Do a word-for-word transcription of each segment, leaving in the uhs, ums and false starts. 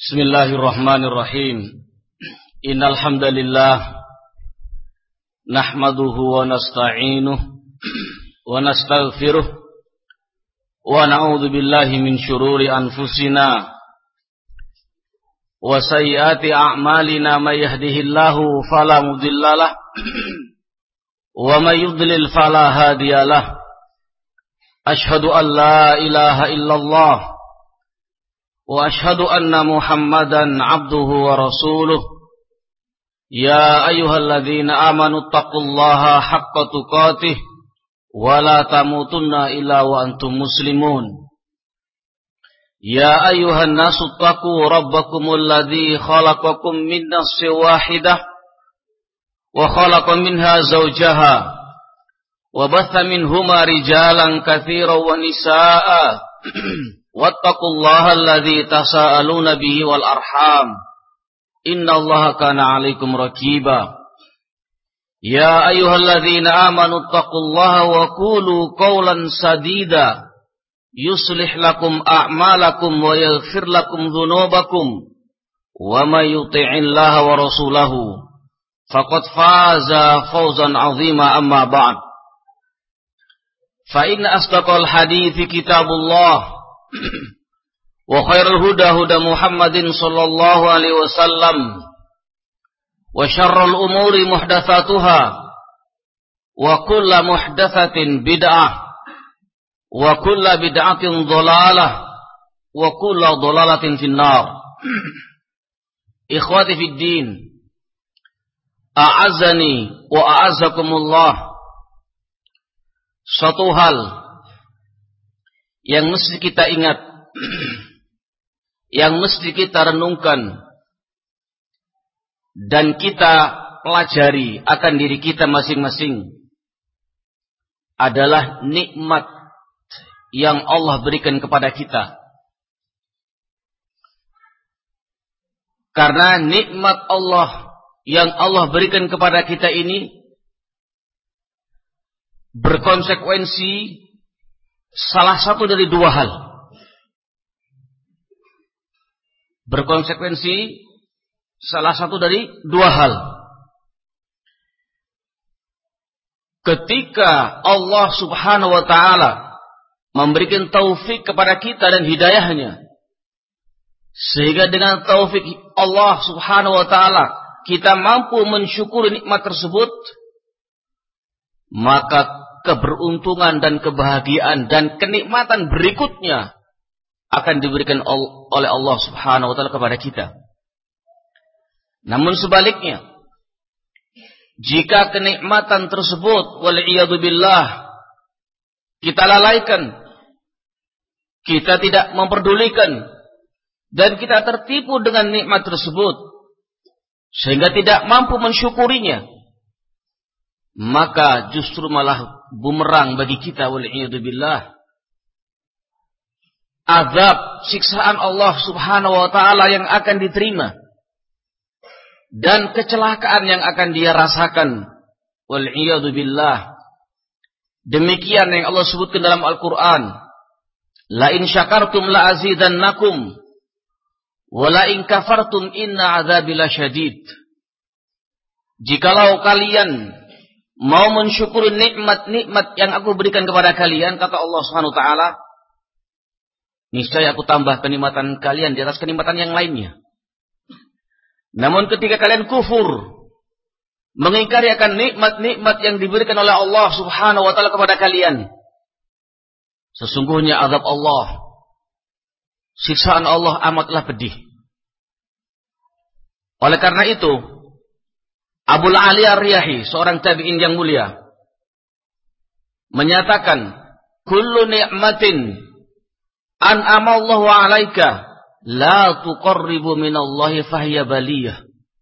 Bismillahirrahmanirrahim. Innal hamdalillah nahmaduhu wa nasta'inuhu wa nastaghfiruh wa na'udzu billahi min shururi anfusina wa sayyiati a'malina may yahdihillahu fala mudhillalah wa may yudlil fala hadiyalah. Ashhadu an la ilaha illallah wa ashhadu anna Muhammadan abduhu wa rasuluh. Ya ayyuhalladzina amanu taqullaha haqqa tuqatih wa la tamutunna illa wa antum muslimun. Ya ayyuhan nasu taqu rabbakumul ladzi khalaqakum min nafsin wahidah wa khalaqa minha zawjaha wa batha minhuma rijalan katsiran wa nisaa'a. Wattaqullaha alladzi tasaaluna bihi wal arham. Innallaha kana 'alaikum raqiba. Ya ayyuhalladzina amanu taqullaha wa qulu qawlan sadida yuslih lakum a'malakum wa yaghfir lakum dzunubakum wa may yuti'illaha wa rasulahu faqad faza fawzan 'azima. Amma ba'd. Fa inna asdaqal hadithi kitabullah wa khairul huda huda Muhammadin sallallahu alaihi wasallam wa syarrul umuri muhdatsatuha wa kullu muhdatsatin bid'ah wa kullu bid'atin dhalalah wa kullu dhalalatin finnar. Ikhwati fid din, a'azzani wa a'azzakumullah. Suatu hal yang mesti kita ingat, yang mesti kita renungkan dan kita pelajari akan diri kita masing-masing adalah nikmat yang Allah berikan kepada kita. Karena nikmat Allah yang Allah berikan kepada kita ini berkonsekuensi salah satu dari dua hal. Berkonsekuensi salah satu dari dua hal. Ketika Allah subhanahu wa ta'ala memberikan taufik kepada kita dan hidayahnya, sehingga dengan taufik Allah subhanahu wa ta'ala kita mampu mensyukuri nikmat tersebut, maka keberuntungan dan kebahagiaan dan kenikmatan berikutnya akan diberikan oleh Allah subhanahu wa ta'ala kepada kita. Namun sebaliknya, jika kenikmatan tersebut wal'iyadu billah kita lalaikan, kita tidak memperdulikan, dan kita tertipu dengan nikmat tersebut sehingga tidak mampu mensyukurinya, maka justru malah bumerang bagi kita wal'iyadu billah. Azab, siksaan Allah subhanahu wa ta'ala yang akan diterima dan kecelakaan yang akan dia rasakan wal'iyadu billah. Demikian yang Allah sebutkan dalam Al-Quran, la in syakartum la azidannakum wa la in kafartum inna azabi lasyadid. Jikalau kalian mau mensyukuri nikmat-nikmat yang aku berikan kepada kalian, kata Allah subhanahu wa ta'ala, niscaya aku tambah kenikmatan kalian di atas kenikmatan yang lainnya. Namun ketika kalian kufur, mengingkari akan nikmat-nikmat yang diberikan oleh Allah subhanahu wa ta'ala kepada kalian, sesungguhnya azab Allah, siksaan Allah amatlah pedih. Oleh karena itu, Abul Ali Ar-Riyahi, seorang tabi'in yang mulia, menyatakan, kullu ni'matin an'amallahu 'alaika la tuqarribu minallahi fahiya baliyah.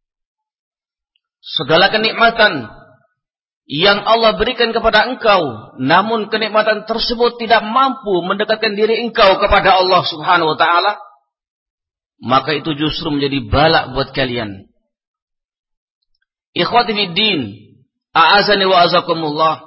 Segala kenikmatan yang Allah berikan kepada engkau, namun kenikmatan tersebut tidak mampu mendekatkan diri engkau kepada Allah subhanahu wa ta'ala, maka itu justru menjadi balak buat kalian. Ikhwati fiddin, a'azani wa azakumullah.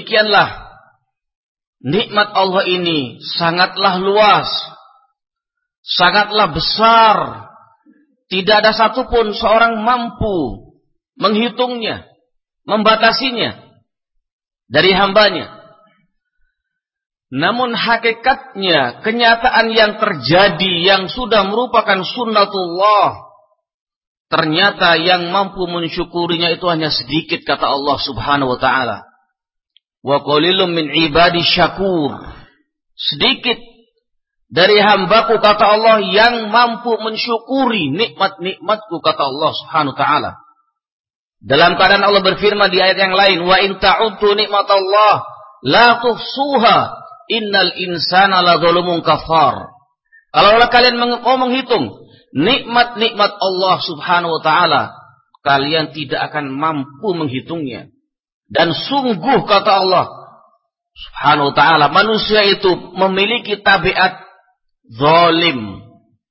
Demikianlah nikmat Allah ini sangatlah luas sangatlah besar. Tidak ada satupun seorang mampu menghitungnya, membatasinya dari hambanya. Namun hakikatnya, kenyataan yang terjadi yang sudah merupakan sunnatullah, ternyata yang mampu mensyukurinya itu hanya sedikit, kata Allah Subhanahu wa taala. Wa qalilum min ibadi syakur. Sedikit dari hambaku, kata Allah, yang mampu mensyukuri nikmat-nikmatku, kata Allah Subhanahu wa taala. Dalam keadaan Allah berfirman di ayat yang lain, wa in ta'uddu nikmatallah la tuhsuha innal insana ladzalumun kafar. Kalau kalian mau menghitung nikmat-nikmat Allah Subhanahu wa taala, kalian tidak akan mampu menghitungnya. Dan sungguh, kata Allah Subhanahu wa taala, manusia itu memiliki tabiat zalim,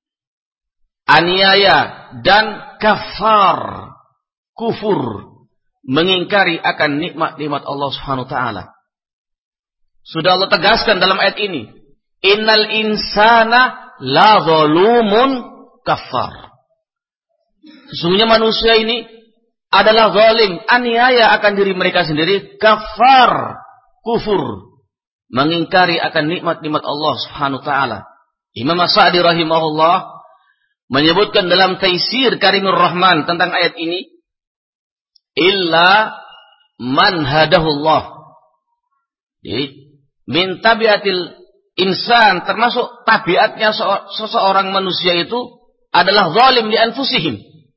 aniaya dan kafar, kufur, mengingkari akan nikmat-nikmat Allah Subhanahu wa taala. Sudah Allah tegaskan dalam ayat ini, innal insana la zalumun kafar. Sesungguhnya manusia ini adalah zalim, aniaya akan diri mereka sendiri, kafar, kufur, mengingkari akan nikmat-nikmat Allah Subhanahu wa taala. Imam As-Sa'di rahimahullah menyebutkan dalam Taisir Karimur Rahman tentang ayat ini, illa man hadahullah. Jadi min tabiatil insan, termasuk tabiatnya seseorang manusia itu adalah zalim li anfusihim,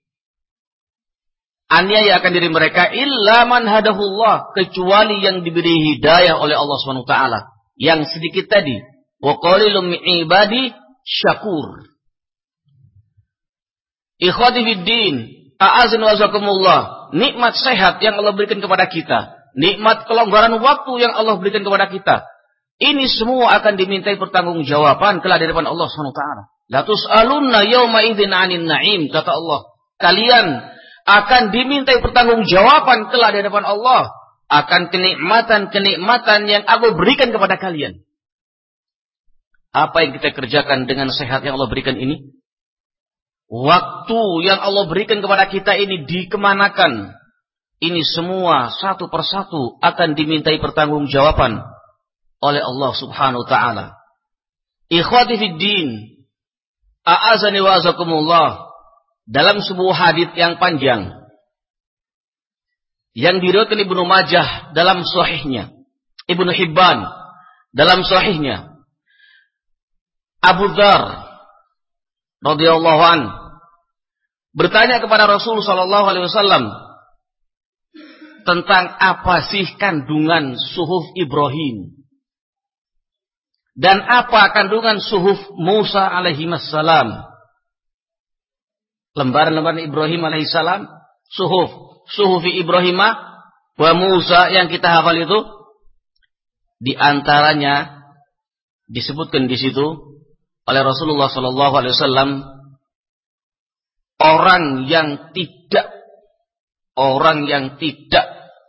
aniaya akan diri mereka, illa man hadahullah, kecuali yang diberi hidayah oleh Allah Subhanahu wa taala, yang sedikit tadi, wa qalilum min ibadi syakur. Ikhwati fiddin, a'azin wa zakumullah, nikmat sehat yang Allah berikan kepada kita, nikmat kelonggaran waktu yang Allah berikan kepada kita, ini semua akan dimintai pertanggungjawaban kelak di depan Allah Subhanahu wa taala. La tus'alunna yauma idzin 'anil na'im, kata Allah. Kalian akan dimintai pertanggungjawaban kelak di depan Allah akan kenikmatan-kenikmatan yang aku berikan kepada kalian. Apa yang kita kerjakan dengan sehat yang Allah berikan ini? Waktu yang Allah berikan kepada kita ini dikemanakan? Ini semua satu persatu akan dimintai pertanggungjawaban oleh Allah Subhanahu wa taala. Ikhwati fid din, a'azani wa azakumullah, dalam sebuah hadits yang panjang yang diriwayatkan Ibnu Majah dalam sahihnya, Ibnu Hibban dalam sahihnya, Abu Dzar radhiyallahu an bertanya kepada Rasul sallallahu alaihi wasallam tentang apa sih kandungan suhuf Ibrahim dan apa kandungan suhuf Musa alaihi wassalam. Lembaran-lembaran Ibrahim alaihissalam, suhuf, suhufi Ibrahimah wa Musa yang kita hafal itu, di antaranya disebutkan di situ oleh Rasulullah sallallahu alaihi wasallam, orang yang tidak orang yang tidak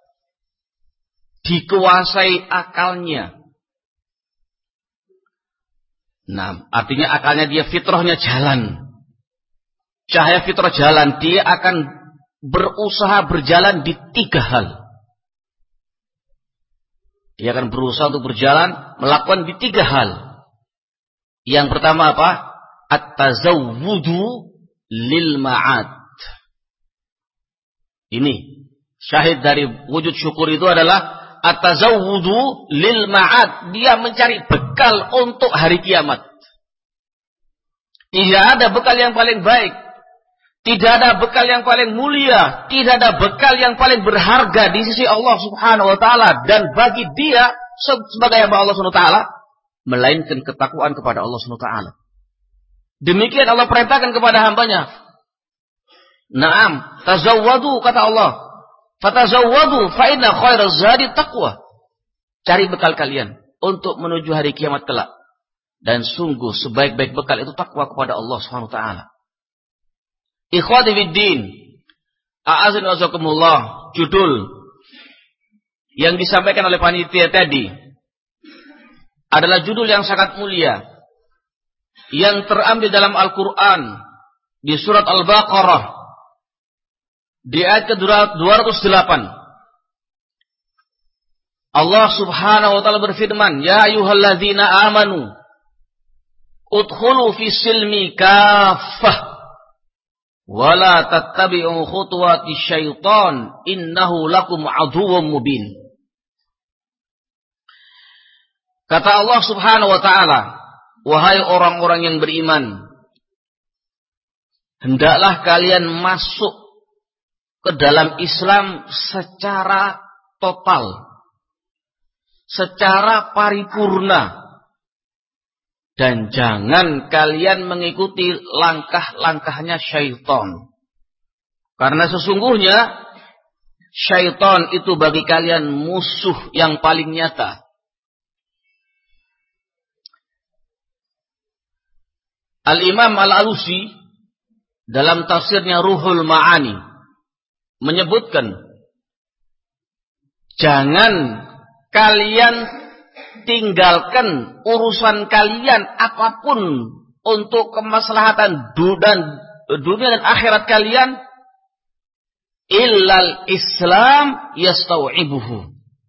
dikuasai akalnya. Nah, artinya akalnya dia, fitrahnya jalan. Cahaya fitrah jalan, dia akan berusaha berjalan di tiga hal. Dia akan berusaha untuk berjalan, melakukan di tiga hal. Yang pertama apa? At-tazawwudu lil ma'ad. Ini syahid dari wujud syukur itu adalah at-tazawwudu lil ma'ad. Dia mencari bekal untuk hari kiamat. Tidak ada bekal yang paling baik, tidak ada bekal yang paling mulia, tidak ada bekal yang paling berharga di sisi Allah Subhanahu wa taala dan bagi dia sebagai hamba Allah Subhanahu wa taala, melainkan ketakwaan kepada Allah Subhanahu wa taala. Demikian Allah perintahkan kepada hambanya. Naam, tazawwadu, kata Allah. Fatazawwadu fa inna khairaz zadi taqwa. Cari bekal kalian untuk menuju hari kiamat kelak. Dan sungguh sebaik-baik bekal itu takwa kepada Allah Subhanahu wa taala. Ikhwati fiddin, a'azin wa azakumullah, judul yang disampaikan oleh panitia tadi adalah judul yang sangat mulia, yang terambil dalam Al-Quran di surat Al-Baqarah di ayat ke dua ratus delapan. Allah Subhanahu wa taala berfirman, "Ya ayyuhalladzina amanu udkhulu fi silmi kaffah wa la tattabi'u khutuwati syaitan innahu lakum aduwwum mubin." Kata Allah Subhanahu wa taala, "Wahai orang-orang yang beriman, hendaklah kalian masuk ke dalam Islam secara total, secara paripurna, dan jangan kalian mengikuti langkah-langkahnya syaitan. Karena sesungguhnya syaitan itu bagi kalian musuh yang paling nyata." Al-Imam Al-Alusi dalam tafsirnya Ruhul Ma'ani menyebutkan, jangan kalian tinggalkan urusan kalian apapun untuk kemaslahatan dunia dan akhirat kalian, illal Islam yastau'ibuhu,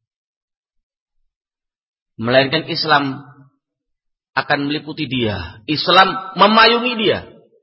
melainkan Islam akan meliputi dia. Islam memayungi dia.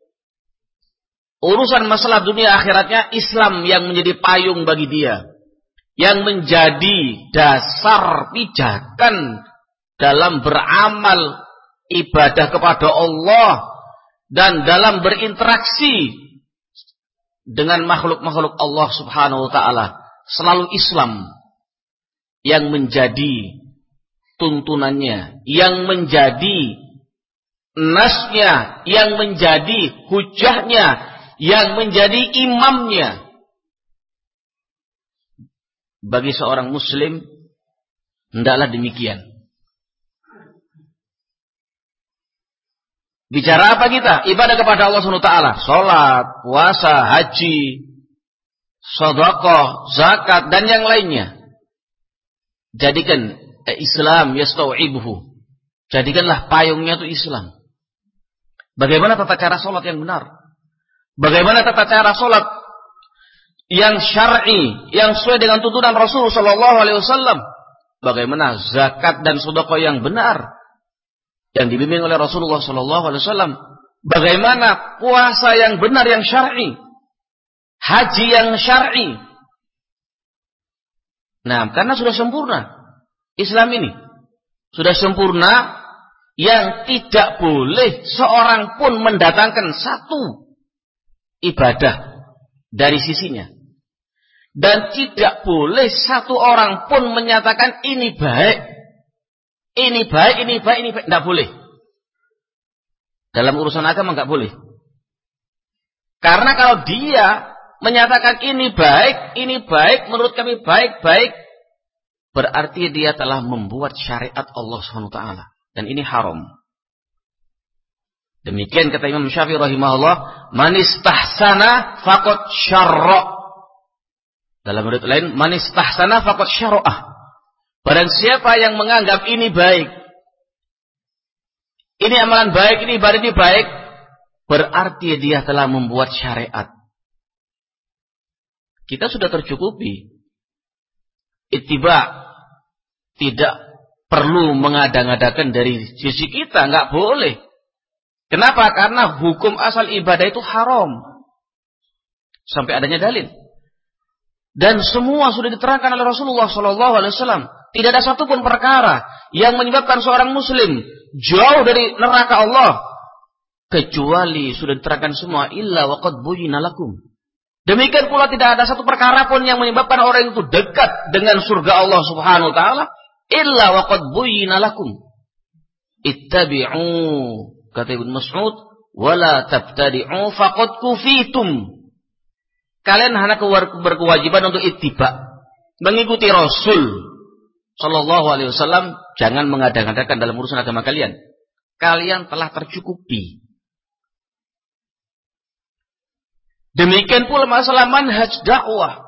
Urusan masalah dunia akhiratnya, Islam yang menjadi payung bagi dia, yang menjadi dasar pijakan dalam beramal ibadah kepada Allah dan dalam berinteraksi dengan makhluk-makhluk Allah Subhanahu wa taala. Selalu Islam yang menjadi tuntunannya, yang menjadi nasnya, yang menjadi hujahnya, yang menjadi imamnya. Bagi seorang muslim hendaklah demikian. Bicara apa kita? Ibadah kepada Allah Subhanahu wa taala, salat, puasa, haji, sedekah, zakat dan yang lainnya. Jadikan Islam yastau'ibuhu. Jadikanlah payungnya itu Islam. Bagaimana tata cara salat yang benar? Bagaimana tata cara salat yang syar'i, yang sesuai dengan tuntunan Rasul sallallahu alaihi wasallam? Bagaimana zakat dan sedekah yang benar yang dibimbing oleh Rasulullah sallallahu alaihi wasallam? Bagaimana puasa yang benar yang syar'i? Haji yang syar'i. Nah, karena sudah sempurna Islam ini, sudah sempurna, yang tidak boleh seorang pun mendatangkan satu ibadah dari sisinya. Dan tidak boleh satu orang pun menyatakan ini baik, ini baik, ini baik, ini baik. Tidak boleh. Dalam urusan agama tidak boleh. Karena kalau dia menyatakan ini baik, ini baik, menurut kami baik, baik, berarti dia telah membuat syariat Allah subhanahu wa taala. Dan ini haram. Demikian kata Imam Syafi'i rahimahullah, man istahsana faqad syarra. Dalam riwayat lain, man istahsana faqad syara'ah. Barang siapa yang menganggap ini baik, ini amalan baik, ini ibadah ini baik, berarti dia telah membuat syariat. Kita sudah tercukupi. Ittiba, tidak perlu mengada-ngadakan dari sisi kita, nggak boleh. Kenapa? Karena hukum asal ibadah itu haram sampai adanya dalil. Dan semua sudah diterangkan oleh Rasulullah Sallallahu Alaihi Wasallam. Tidak ada satupun perkara yang menyebabkan seorang Muslim jauh dari neraka Allah kecuali sudah diterangkan semua. Illa waqad buyyina lakum. Demikian pula tidak ada satu perkara pun yang menyebabkan orang itu dekat dengan surga Allah Subhanahu wa taala illa waqad buyyina lakum. Ittabi'u, kata Ibnu Mas'ud, wala tabtadi'u faqad kufitum. Kalian hanya berkewajiban untuk ittiba, mengikuti Rasul sallallahu alaihi wasallam, jangan mengada-ngadakan dalam urusan agama kalian. Kalian telah tercukupi. Demikian pula masalah manhaj dakwah.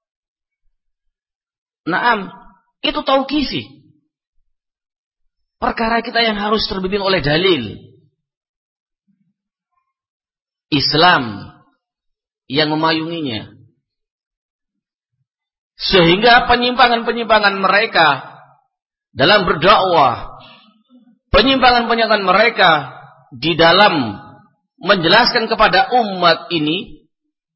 Naam, itu tauqifi. Perkara kita yang harus terbimbing oleh dalil. Islam yang memayunginya. Sehingga penyimpangan-penyimpangan mereka dalam berdakwah, penyimpangan-penyimpangan mereka di dalam menjelaskan kepada umat ini,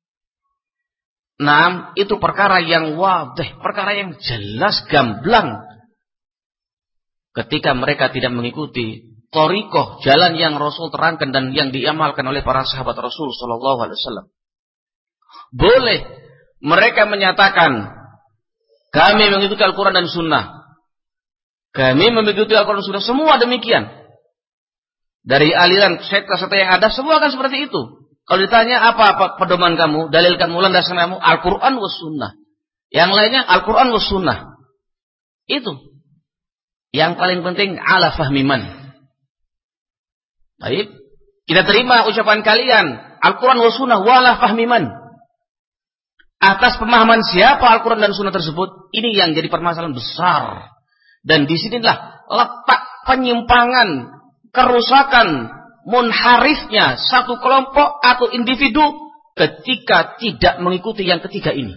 nah, itu perkara yang wadih, perkara yang jelas gamblang. Ketika mereka tidak mengikuti thariqah, jalan yang Rasul terangkan dan yang diamalkan oleh para sahabat Rasul sallallahu alaihi wasallam. Boleh mereka menyatakan, kami mengikuti Al-Quran dan Sunnah, kami mengikuti Al-Quran dan Sunnah, semua demikian. Dari aliran sekte-sekte yang ada, semua akan seperti itu. Kalau ditanya apa-apa pedoman kamu, dalil kamu, landasan kamu, Al-Quran was Sunnah. Yang lainnya Al-Quran was Sunnah. Itu. Yang paling penting ala fahmiman. Baik. Kita terima ucapan kalian, Al-Quran was Sunnah wala fahmiman. Atas pemahaman siapa Al-Quran dan Sunnah tersebut, ini yang jadi permasalahan besar. Dan disinilah letak penyimpangan, kerusakan, munharifnya satu kelompok atau individu ketika tidak mengikuti yang ketiga ini.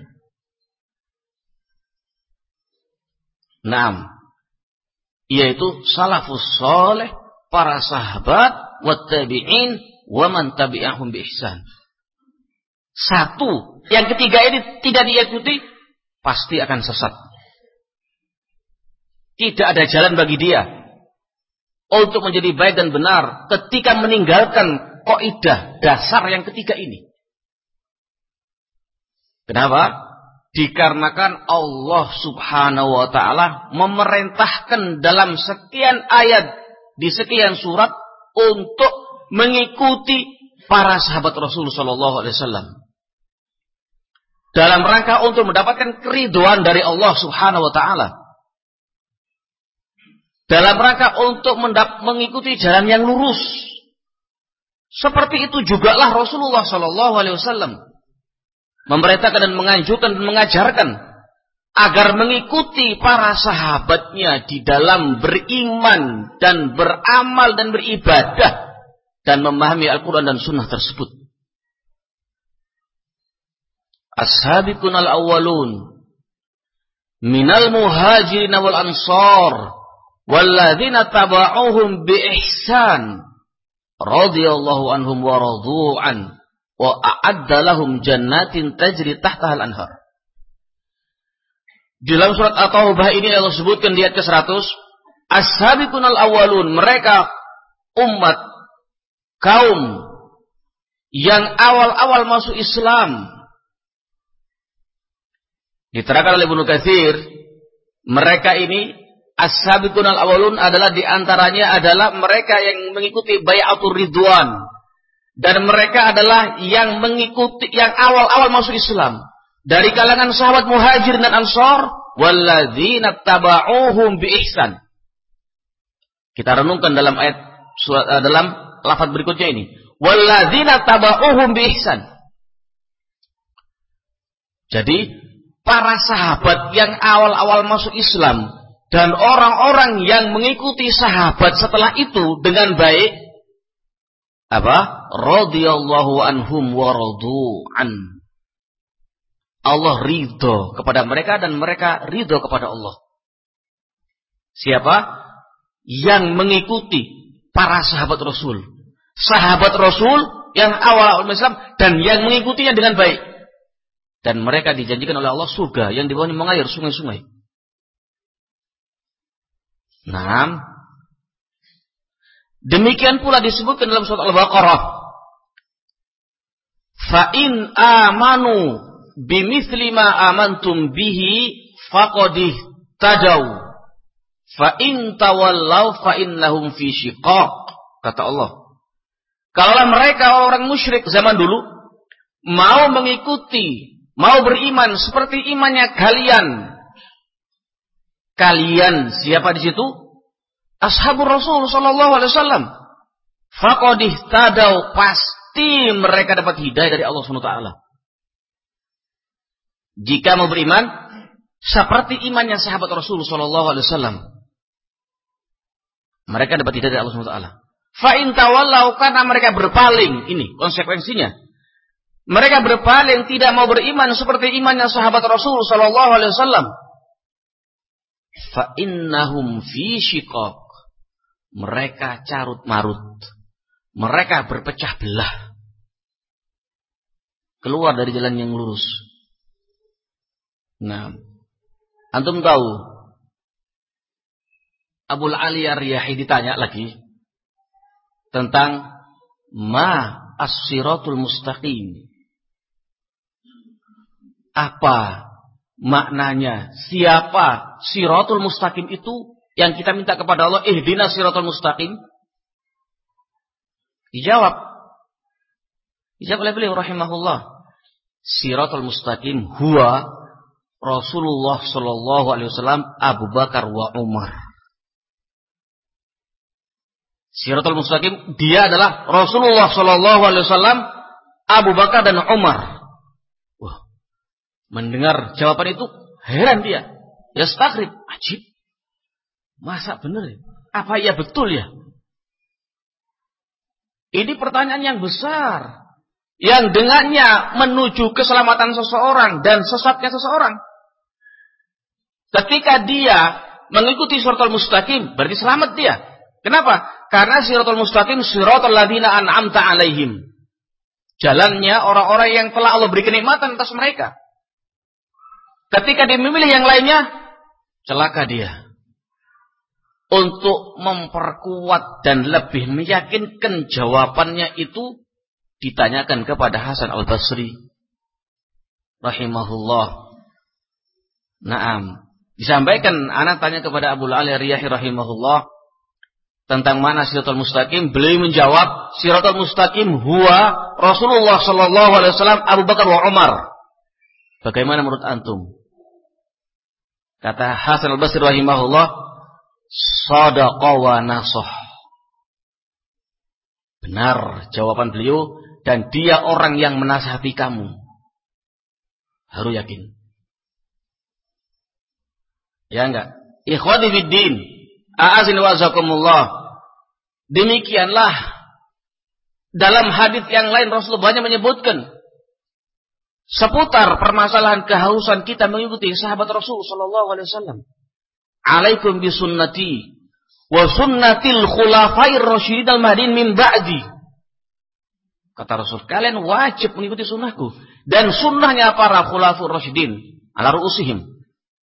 Naam, yaitu salafus soleh, para sahabat, wattabi'in, wa man tabi'ahum bi ihsan. Satu, yang ketiga ini tidak diikuti, pasti akan sesat. Tidak ada jalan bagi dia untuk menjadi baik dan benar ketika meninggalkan kaidah dasar yang ketiga ini. Kenapa? Dikarenakan Allah Subhanahu wa taala memerintahkan dalam sekian ayat di sekian surat untuk mengikuti para sahabat Rasul sallallahu alaihi wasallam. Dalam rangka untuk mendapatkan keridhaan dari Allah Subhanahu wa taala. Dalam rangka untuk mendap- mengikuti jalan yang lurus. Seperti itu jugalah Rasulullah sallallahu alaihi wasallam memerintahkan dan menganjurkan dan mengajarkan agar mengikuti para sahabatnya di dalam beriman dan beramal dan beribadah dan memahami Al-Quran dan Sunnah tersebut. As-sabiqun al-awwalun minal muhajirin wal ansar walladzina taba'uhum bi ihsan radhiyallahu anhum wa radu an wa a'adda lahum jannatin tajri tahtaha al-anhar. Di dalam surat At-Taubah ini Allah sebutkan di ayat ke seratus, as-sabiqun al-awwalun, mereka umat kaum yang awal-awal masuk Islam. Diterangkan oleh Ibnu Katsir, mereka ini as-sabiqun al-awwalun adalah diantaranya adalah mereka yang mengikuti bai'atur ridwan, dan mereka adalah yang mengikuti yang awal-awal masuk Islam dari kalangan sahabat muhajir dan ansar, walladzina taba'uhum bi ihsan. Kita renungkan dalam ayat dalam lafaz berikutnya ini, walladzina taba'uhum bi ihsan. Jadi para sahabat yang awal-awal masuk Islam dan orang-orang yang mengikuti sahabat setelah itu dengan baik, apa? Radhiyallahu anhum wa radu an. Allah ridho kepada mereka dan mereka ridho kepada Allah. Siapa? Yang mengikuti para sahabat Rasul. Sahabat Rasul yang awal-awal Islam dan yang mengikutinya dengan baik. Dan mereka dijanjikan oleh Allah surga yang di bawahnya mengalir sungai-sungai. Nah, demikian pula disebutkan dalam surat Al-Baqarah. Fa in amanu bimithli ma amantum bihi faqad ihtadaw. Fa in tawallaw fa innahum fi shiqaq. Kata Allah. Kalau mereka orang musyrik zaman dulu mau mengikuti, mau beriman seperti imannya kalian. Kalian siapa di situ? Ashabur Rasul sallallahu alaihi wasallam. Faqad ihtadaw, pasti mereka dapat hidayah dari Allah Subhanahu wa taala. Jika mau beriman seperti imannya sahabat Rasul sallallahu alaihi wasallam, mereka dapat hidayah dari Allah Subhanahu wa taala. Fa in tawallau, karena mereka berpaling, ini konsekuensinya. Mereka berpaling, tidak mau beriman seperti imannya sahabat Rasul sallallahu alaihi wasallam. Fa innahum fi shiqaq. Mereka carut marut. Mereka berpecah belah. Keluar dari jalan yang lurus. Nah, antum tahu Abul Ali Ar-Riyahi ditanya lagi tentang ma as-siratul mustaqim. Apa maknanya? Siapa siratul mustaqim itu yang kita minta kepada Allah, ihdinas siratul mustaqim? Dijawab. Dijawab oleh beliau rahimahullah. Siratul mustaqim huwa Rasulullah sallallahu alaihi wasallam, Abu Bakar wa Umar. Siratul mustaqim dia adalah Rasulullah sallallahu alaihi wasallam, Abu Bakar dan Umar. Wah. Mendengar jawaban itu heran dia. Yastaghrib, ajib. Masa benar ya? Apa iya betul ya? Ini pertanyaan yang besar, yang dengannya menuju keselamatan seseorang dan sesatnya seseorang. Ketika dia mengikuti siratal mustaqim, berarti selamat dia. Kenapa? Karena siratal mustaqim siratal ladzina an'amta alaihim. Jalannya orang-orang yang telah Allah beri kenikmatan atas mereka. Ketika dia memilih yang lainnya, celaka dia. Untuk memperkuat dan lebih meyakinkan jawabannya itu, ditanyakan kepada Hasan Al-Basri rahimahullah. Naam. Disampaikan, anak tanya kepada Abu Ali Ar-Riyahi rahimahullah tentang mana siratal mustaqim. Beliau menjawab, siratal mustaqim huwa Rasulullah sallallahu alaihi wasallam, Abu Bakar wa Umar. Bagaimana menurut antum? Kata Hasan Al-Basri rahimahullah, shadaqa wa nasah. Benar jawaban beliau, dan dia orang yang menasihati kamu. Harus yakin. Ya enggak? Ikhwati fiddin, a'azin wa azakumullah. Demikianlah dalam hadis yang lain Rasulullah banyak menyebutkan seputar permasalahan kehausan kita mengikuti sahabat Rasul sallallahu alaihi wasallam. Alaikum bisunnati wa sunnatil khulafair rasyidin al-mahdin min ba'di. Kata Rasul, kalian wajib mengikuti sunnahku dan sunnahnya para khulafaur rasyidin ala ru'usihim.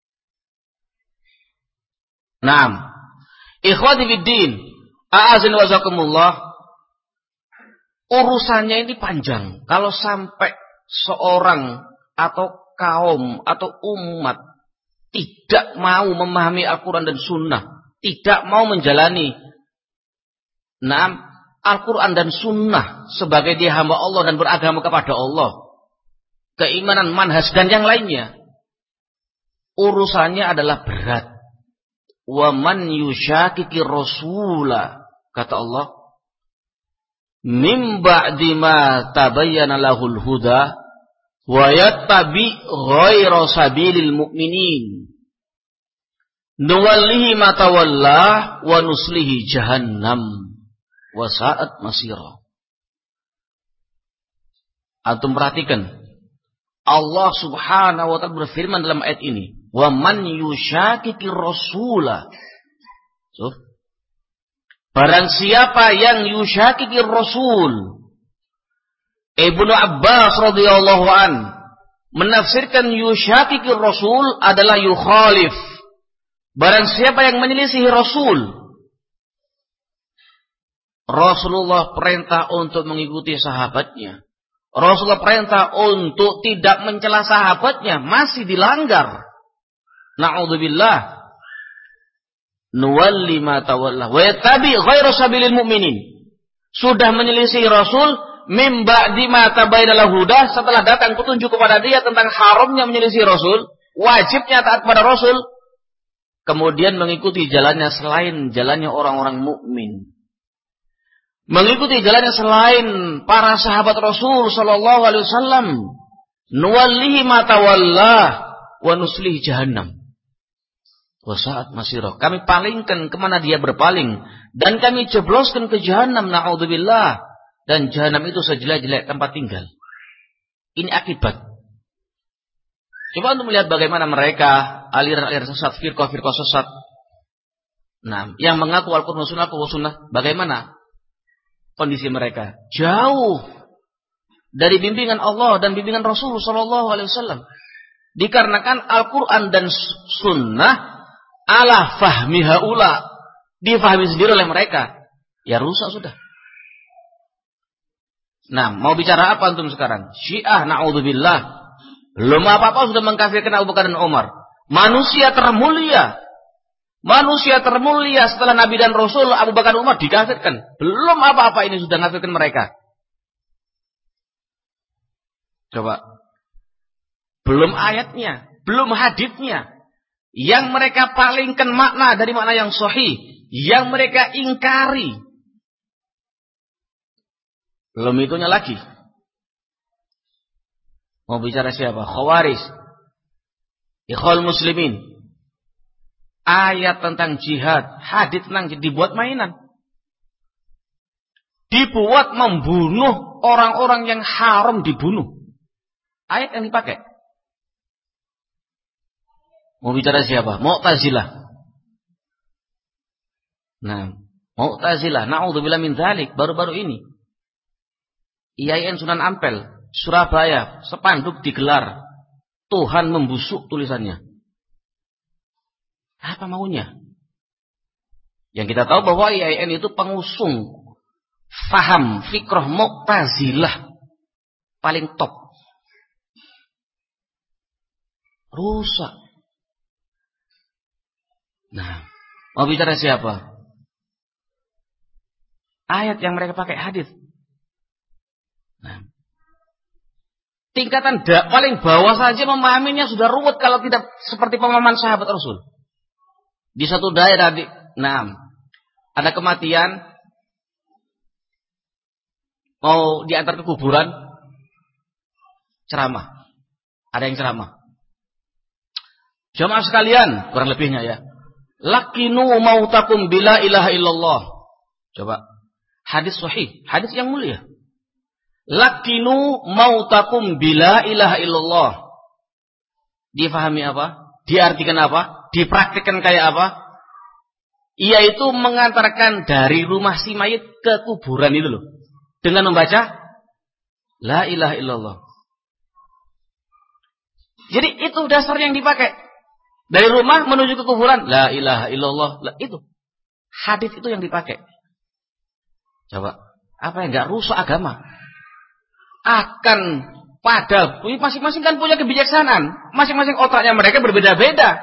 Naam. Ikhwati fiddin, a'azin wa zakumullah. Urusannya ini panjang. Kalau sampai seorang atau kaum atau umat tidak mau memahami Al-Quran dan Sunnah, tidak mau menjalani naam Al-Quran dan Sunnah sebagai dia hamba Allah dan beragama kepada Allah, keimanan, manhaj dan yang lainnya, urusannya adalah berat. Wa man yushakiki rasula, kata Allah, mim ba'di ma tabayyana lahul huda wa yattabi ghaira sabilil mu'minin nuwallihi ma tawalla wa nuslihi jahannam wa sa'at masira. Antum perhatikan, Allah subhanahu wa ta'ala berfirman dalam ayat ini, wa man yushakiki rasula. So, barang siapa yang yushakiki rasul. Ibnu Abbas radhiyallahu an menafsirkan yushakiki rasul adalah yukhalif. Barang siapa yang menyelisihi Rasul. Rasulullah perintah untuk mengikuti sahabatnya. Rasulullah perintah untuk tidak mencela sahabatnya, masih dilanggar. Na'udzubillah. Nuwalli ma tawalla wa yattabi ghairu sabilil mu'minin. Sudah menyelisih Rasul mim ba'di ma tabayyana lahu huda, setelah datang petunjuk kepada dia tentang haramnya menyelisih Rasul, wajibnya taat kepada Rasul, kemudian mengikuti jalannya selain jalannya orang-orang mukmin. Mengikuti jalannya selain para sahabat Rasul sallallahu alaihi wasallam, nuwallihi ma tawalla wa nuslihi jahannam. Wasaat masirah. Kami palingkan kemana dia berpaling. Dan kami jebloskan ke jahanam. Na'udzubillah. Dan jahanam itu sejelek-jelek tempat tinggal. Ini akibat. Coba untuk melihat bagaimana mereka. Aliran-aliran sesat. Firqah-firqah sesat. Nah, yang mengaku Al-Quran Sunnah, Al-Quran Sunnah. Bagaimana kondisi mereka? Jauh dari bimbingan Allah dan bimbingan Rasulullah Shallallahu Alaihi Wasallam. Dikarenakan Al-Quran dan Sunnah ala fahmi haula, difahami sendiri oleh mereka, ya rusak sudah. Nah, mau bicara apa antum sekarang? Syiah, na'udzubillah, belum apa-apa sudah mengkafirkan Abu Bakar dan Umar. Manusia termulia, manusia termulia setelah Nabi dan Rasul, Abu Bakar dan Umar dikafirkan. Belum apa-apa ini sudah mengkafirkan mereka. Coba, belum ayatnya, belum haditsnya. Yang mereka palingkan makna dari makna yang sahih, yang mereka ingkari. Belum itunya lagi. Mau bicara siapa? Khawarij, Ikhwal Muslimin. Ayat tentang jihad, hadits tentang dibuat mainan. Dibuat membunuh orang-orang yang haram dibunuh. Ayat yang dipakai. Mau bicara siapa? Mu'tazilah. Nah, Mu'tazilah, na'udzubillah min dzalik, baru-baru ini. I A I N Sunan Ampel, Surabaya, sepanduk digelar. Tuhan membusuk tulisannya. Apa maunya? Yang kita tahu bahwa I A I N itu pengusung faham fikrah Mu'tazilah paling top. Rusak. Nah, mau bicara siapa? Ayat yang mereka pakai hadis. Nah, tingkatan da, paling bawah saja memahaminya sudah ruwet kalau tidak seperti pemahaman sahabat Rasul. Di satu daerah di, nah, ada kematian, mau diantar ke kuburan, ceramah. Ada yang ceramah. Jamaah sekalian, kurang lebihnya ya. Lakinu mautakum bila ilaha illallah. Coba. Hadis sahih, hadis yang mulia. Lakinu mautakum bila ilaha illallah. Difahami apa? Diartikan apa? Dipraktikkan kayak apa? Yaitu mengantarkan dari rumah si mayit ke kuburan itu loh. Dengan membaca la ilaha illallah. Jadi itu dasar yang dipakai. Dari rumah menuju ke kuburan, la ilaha illallah, la, itu. Hadis itu yang dipakai. Coba, apa yang enggak rusak agama? Akan pada masing-masing kan punya kebijaksanaan. Masing-masing otaknya mereka berbeda-beda.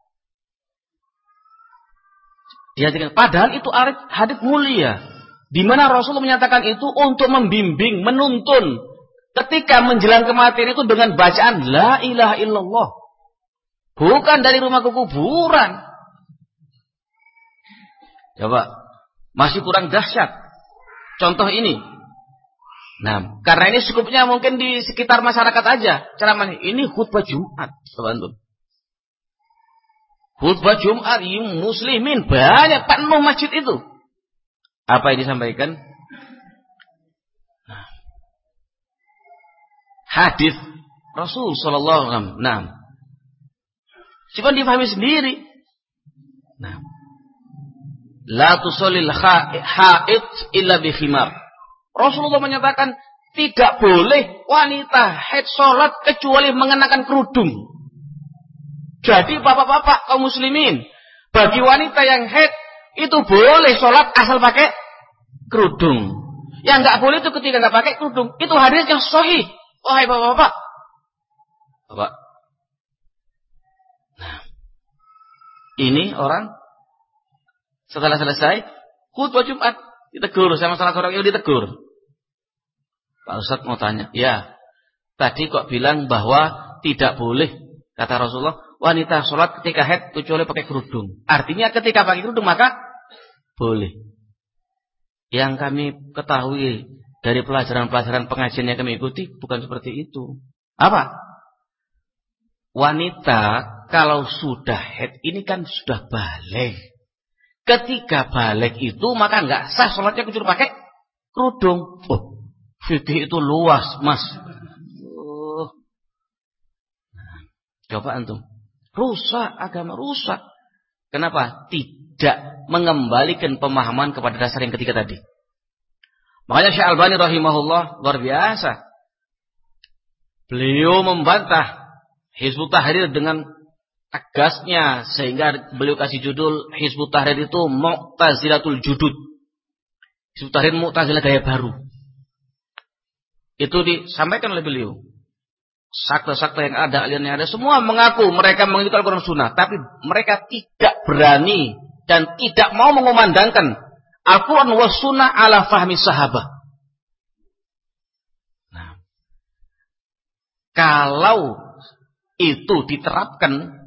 Dia padahal itu hadis mulia. Di mana Rasulullah menyatakan itu untuk membimbing, menuntun ketika menjelang kematian itu dengan bacaan la ilaha illallah. Bukan dari rumah ke kuburan. Coba, masih kurang dahsyat. Contoh ini. Nah, karena ini cukupnya mungkin di sekitar masyarakat aja. Ceramah ini khutbah Jumat, teman-teman. Khutbah Jumat, muslimin banyak penuh masjid itu. Apa yang disampaikan? Nah, hadis Rasul sallallahu alaihi wasallam. Nah, coba difahami sendiri. Nah, la tusallil haid illa bi khimar. Rasulullah menyatakan tidak boleh wanita haid salat kecuali mengenakan kerudung. Jadi bapak-bapak kaum muslimin, bagi wanita yang haid itu boleh salat asal pakai kerudung. Yang enggak boleh itu ketika enggak pakai kerudung. Itu hadis yang sahih. Wahai bapak-bapak. Bapak. Nah, ini orang setelah selesai khutbah Jumat ditegur sama salah seorang yang ditegur. Pak Ustadz mau tanya, ya tadi kok bilang bahwa tidak boleh kata Rasulullah wanita sholat ketika haid kecuali pakai kerudung. Artinya ketika pakai kerudung maka boleh. Yang kami ketahui dari pelajaran-pelajaran pengajian yang kami ikuti bukan seperti itu. Apa? wanita kalau sudah haid ini kan sudah balik. Ketika balik itu maka nggak sah sholatnya kecuali pakai kerudung. Oh, fikih itu luas, Mas. Oh. Nah, coba antum. Rusak, agama rusak. Kenapa? Tidak mengembalikan pemahaman kepada dasar yang ketiga tadi. Makanya Syekh Albani rahimahullah luar biasa. Beliau membantah Hizbut Tahrir dengan tegasnya sehingga beliau kasih judul Hizbut Tahrir itu Mu'tazilatul Judud. Hizbut Tahrir Mu'tazilah gaya baru. Itu disampaikan oleh beliau. Sakta-sakta yang ada, aliran yang ada, semua mengaku mereka mengikuti Al-Quran Sunnah, tapi mereka tidak berani dan tidak mau mengumandangkan Al-Quran wa Sunnah ala fahmi sahabat. Nah, kalau itu diterapkan,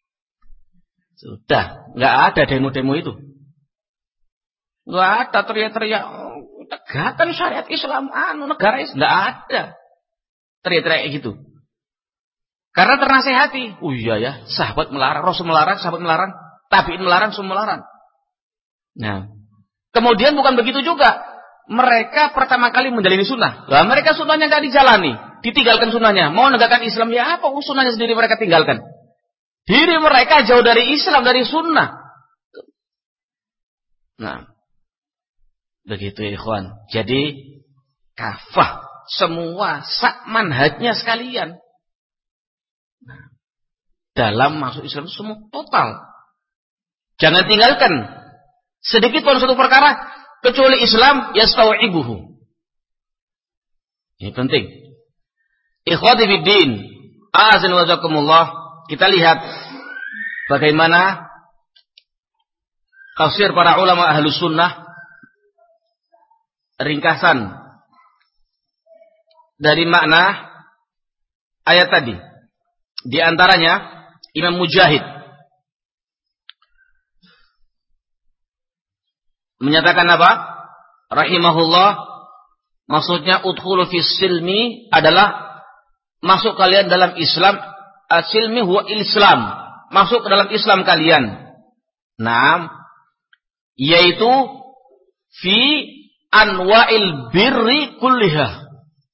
sudah nggak ada demo-demo itu, nggak ada teriak-teriak tegakkan syariat Islam, anu negara Islam, nggak ada teriak-teriak gitu. Karena ternasehati, oh iya ya, sahabat melarang, Rasul melarang, sahabat melarang, tabi'in melarang, semua melarang. Nah, kemudian bukan begitu juga, mereka pertama kali menjalani sunnah. Lah mereka sunnahnya nggak dijalani, ditinggalkan sunnahnya. Mau negakkan Islam ya apa? Sunnahnya sendiri mereka tinggalkan. Diri mereka jauh dari Islam, dari sunnah. Nah, begitu ya ikhwan. Jadi kafah semua sak manhajnya sekalian. Nah, dalam masuk Islam semua total. Jangan tinggalkan sedikit pun satu perkara kecuali Islam yastawibuhu. Ini penting. Ikhwati fiddin, azan wa jazakumullah, kita lihat bagaimana tafsir para ulama Ahlus Sunnah, ringkasan dari makna ayat tadi. Di antaranya Imam Mujahid menyatakan apa? Rahimahullah, maksudnya udkhulu fis silmi adalah masuk kalian dalam Islam. As-silmi huwa Islam, masuk ke dalam Islam kalian. Naam, yaitu fi anwa'il birri kulliha,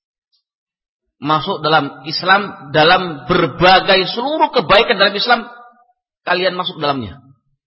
masuk dalam Islam dalam berbagai seluruh kebaikan dalam Islam kalian masuk dalamnya.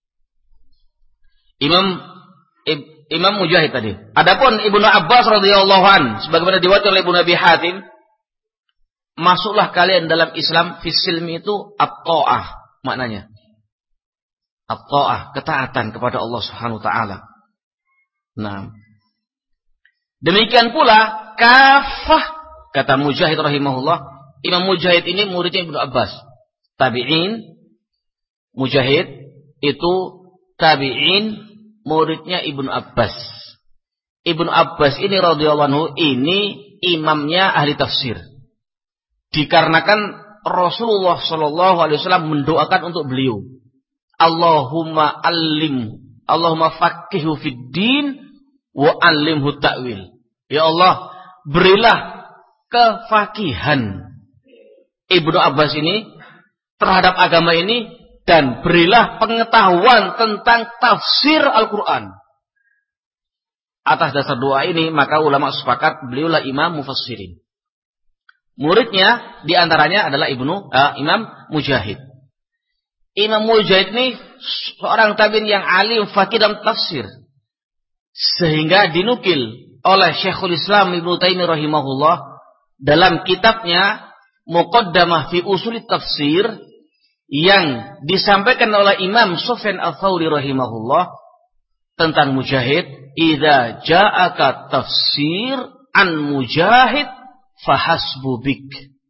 Imam Imam Mujahid tadi. Adapun Ibnu Abbas radhiyallahu an sebagaimana diriwayatkan oleh Ibnu Abi Hatim, masuklah kalian dalam Islam fi silmi itu at-ta'ah maknanya. At-ta'ah, ketaatan kepada Allah Subhanahu wa taala. Nah, demikian pula kafah. Kata Mujahid rahimahullah, Imam Mujahid ini muridnya Ibnu Abbas. Tabi'in, Mujahid itu tabi'in, muridnya Ibnu Abbas. Ibnu Abbas ini radhiyallahu anhu ini imamnya ahli tafsir. Dikarenakan Rasulullah sallallahu alaihi wasallam mendoakan untuk beliau, Allahumma allim, Allahumma faqihu fid din wa allimhu ta'wil. Ya Allah, berilah kefakihan Ibnu Abbas ini terhadap agama ini dan berilah pengetahuan tentang tafsir Al-Quran. Atas dasar doa ini maka ulama sepakat beliaulah imam mufassirin. Muridnya diantaranya adalah Ibnu uh, Imam Mujahid. Imam Mujahid ini seorang tabi'in yang alim faqih dalam tafsir, sehingga dinukil oleh Syekhul Islam Ibnu Taimiyah rahimahullah dalam kitabnya Muqaddamah fi Ushul Tafsir yang disampaikan oleh Imam Sufyan Ats-Tsauri rahimahullah tentang Mujahid, idza ja'aka tafsir an Mujahid fahasbu bik.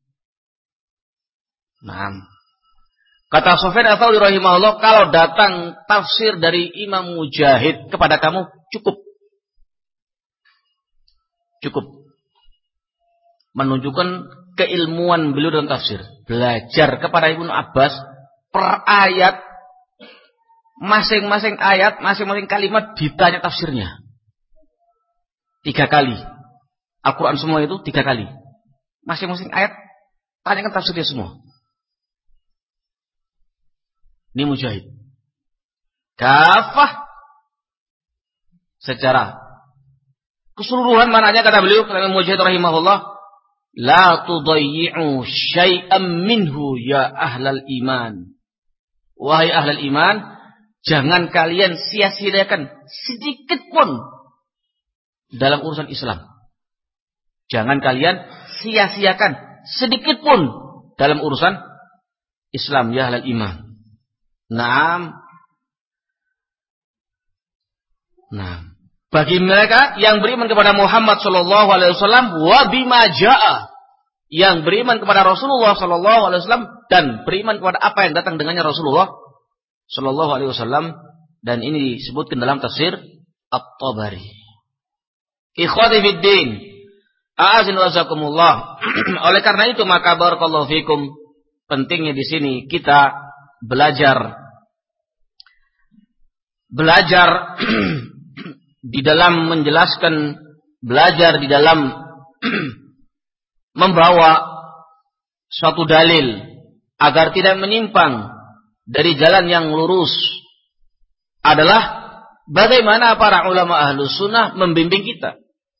Nah, kata Sufyan Ats-Tsauri rahimahullah, kalau datang tafsir dari Imam Mujahid kepada kamu cukup. Cukup. Menunjukkan keilmuan beliau dalam tafsir. Belajar kepada Ibnu Abbas per ayat, masing-masing ayat, masing-masing kalimat ditanya tafsirnya. Tiga kali. Al-Quran semua itu tiga kali. Masing-masing ayat tanyakan tafsirnya semua. Ini mujahid. Kafah secara keseluruhan mananya kata beliau, kata Mujahid rahimahullah, la tudayyi'u syai'am minhu ya ahlal iman. Wahai ahlal iman, jangan kalian sia-siakan sedikit pun dalam urusan Islam. Jangan kalian sia-siakan sedikit pun dalam urusan Islam ya ahlal iman. Naam. Nah, bagi mereka yang beriman kepada Muhammad sallallahu alaihi wasallam wa bima jaa, yang beriman kepada Rasulullah sallallahu alaihi wasallam dan beriman kepada apa yang datang dengannya Rasulullah sallallahu alaihi wasallam, dan ini disebutkan dalam tafsir At-Tabari. Ikhwati fid din, a'azin wasakumullah. Oleh karena itu maka barakallahu fikum, pentingnya di sini kita belajar belajar di dalam menjelaskan, belajar di dalam membawa suatu dalil agar tidak menyimpang dari jalan yang lurus, adalah bagaimana para ulama ahlus sunnah membimbing kita.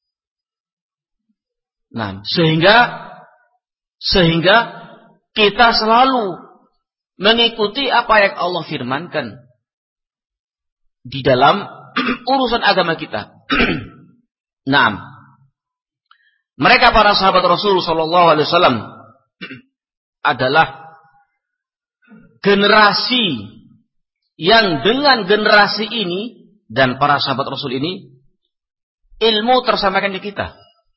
Nah, sehingga sehingga kita selalu mengikuti apa yang Allah firmankan di dalam urusan agama kita. Naam. Mereka para sahabat Rasul sallallahu alaihi wasallam adalah generasi yang dengan generasi ini dan para sahabat Rasul ini ilmu tersampaikan ke kita.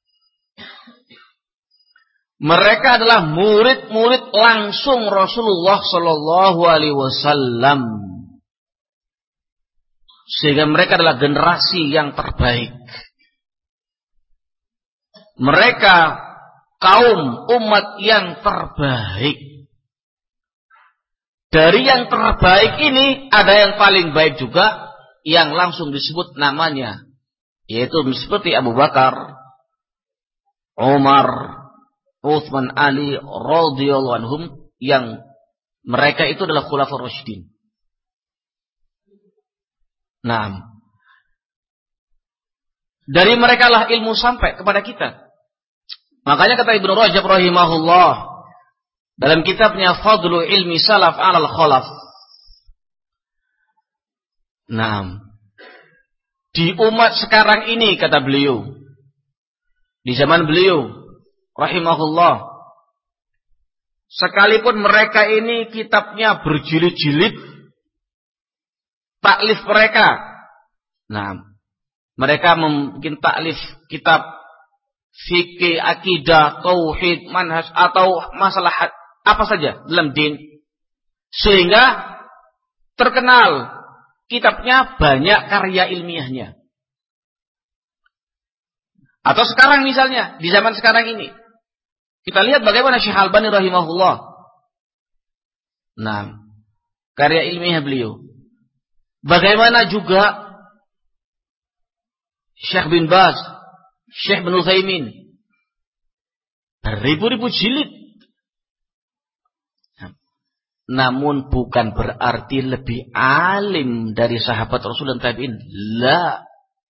Mereka adalah murid-murid langsung Rasulullah sallallahu alaihi wasallam. Sehingga mereka adalah generasi yang terbaik. Mereka kaum umat yang terbaik. Dari yang terbaik ini ada yang paling baik juga, yang langsung disebut namanya, yaitu seperti Abu Bakar, Umar, Utsman, Ali radhiyallahu anhum, yang mereka itu adalah khulafaur rasyidin. Nah, dari mereka lah ilmu sampai kepada kita. Makanya kata Ibnu Rajab rahimahullah dalam kitabnya Fadlu Ilmi Salaf 'alal Khalaf. Nah, di umat sekarang ini kata beliau, di zaman beliau rahimahullah, sekalipun mereka ini kitabnya berjilid-jilid, taklif mereka. Nah, mereka membuat taklif kitab fikih, akidah, tauhid, manhaj atau masalah apa saja dalam din, sehingga terkenal kitabnya banyak karya ilmiahnya. Atau sekarang misalnya di zaman sekarang ini kita lihat bagaimana Syekh Albani rahimahullah. Nah, karya ilmiah beliau. Bagaimana juga Syekh bin Baz, Syekh bin Utsaimin, ribu-ribu jilid. Namun bukan berarti lebih alim dari sahabat Rasul dan tabi'in. La.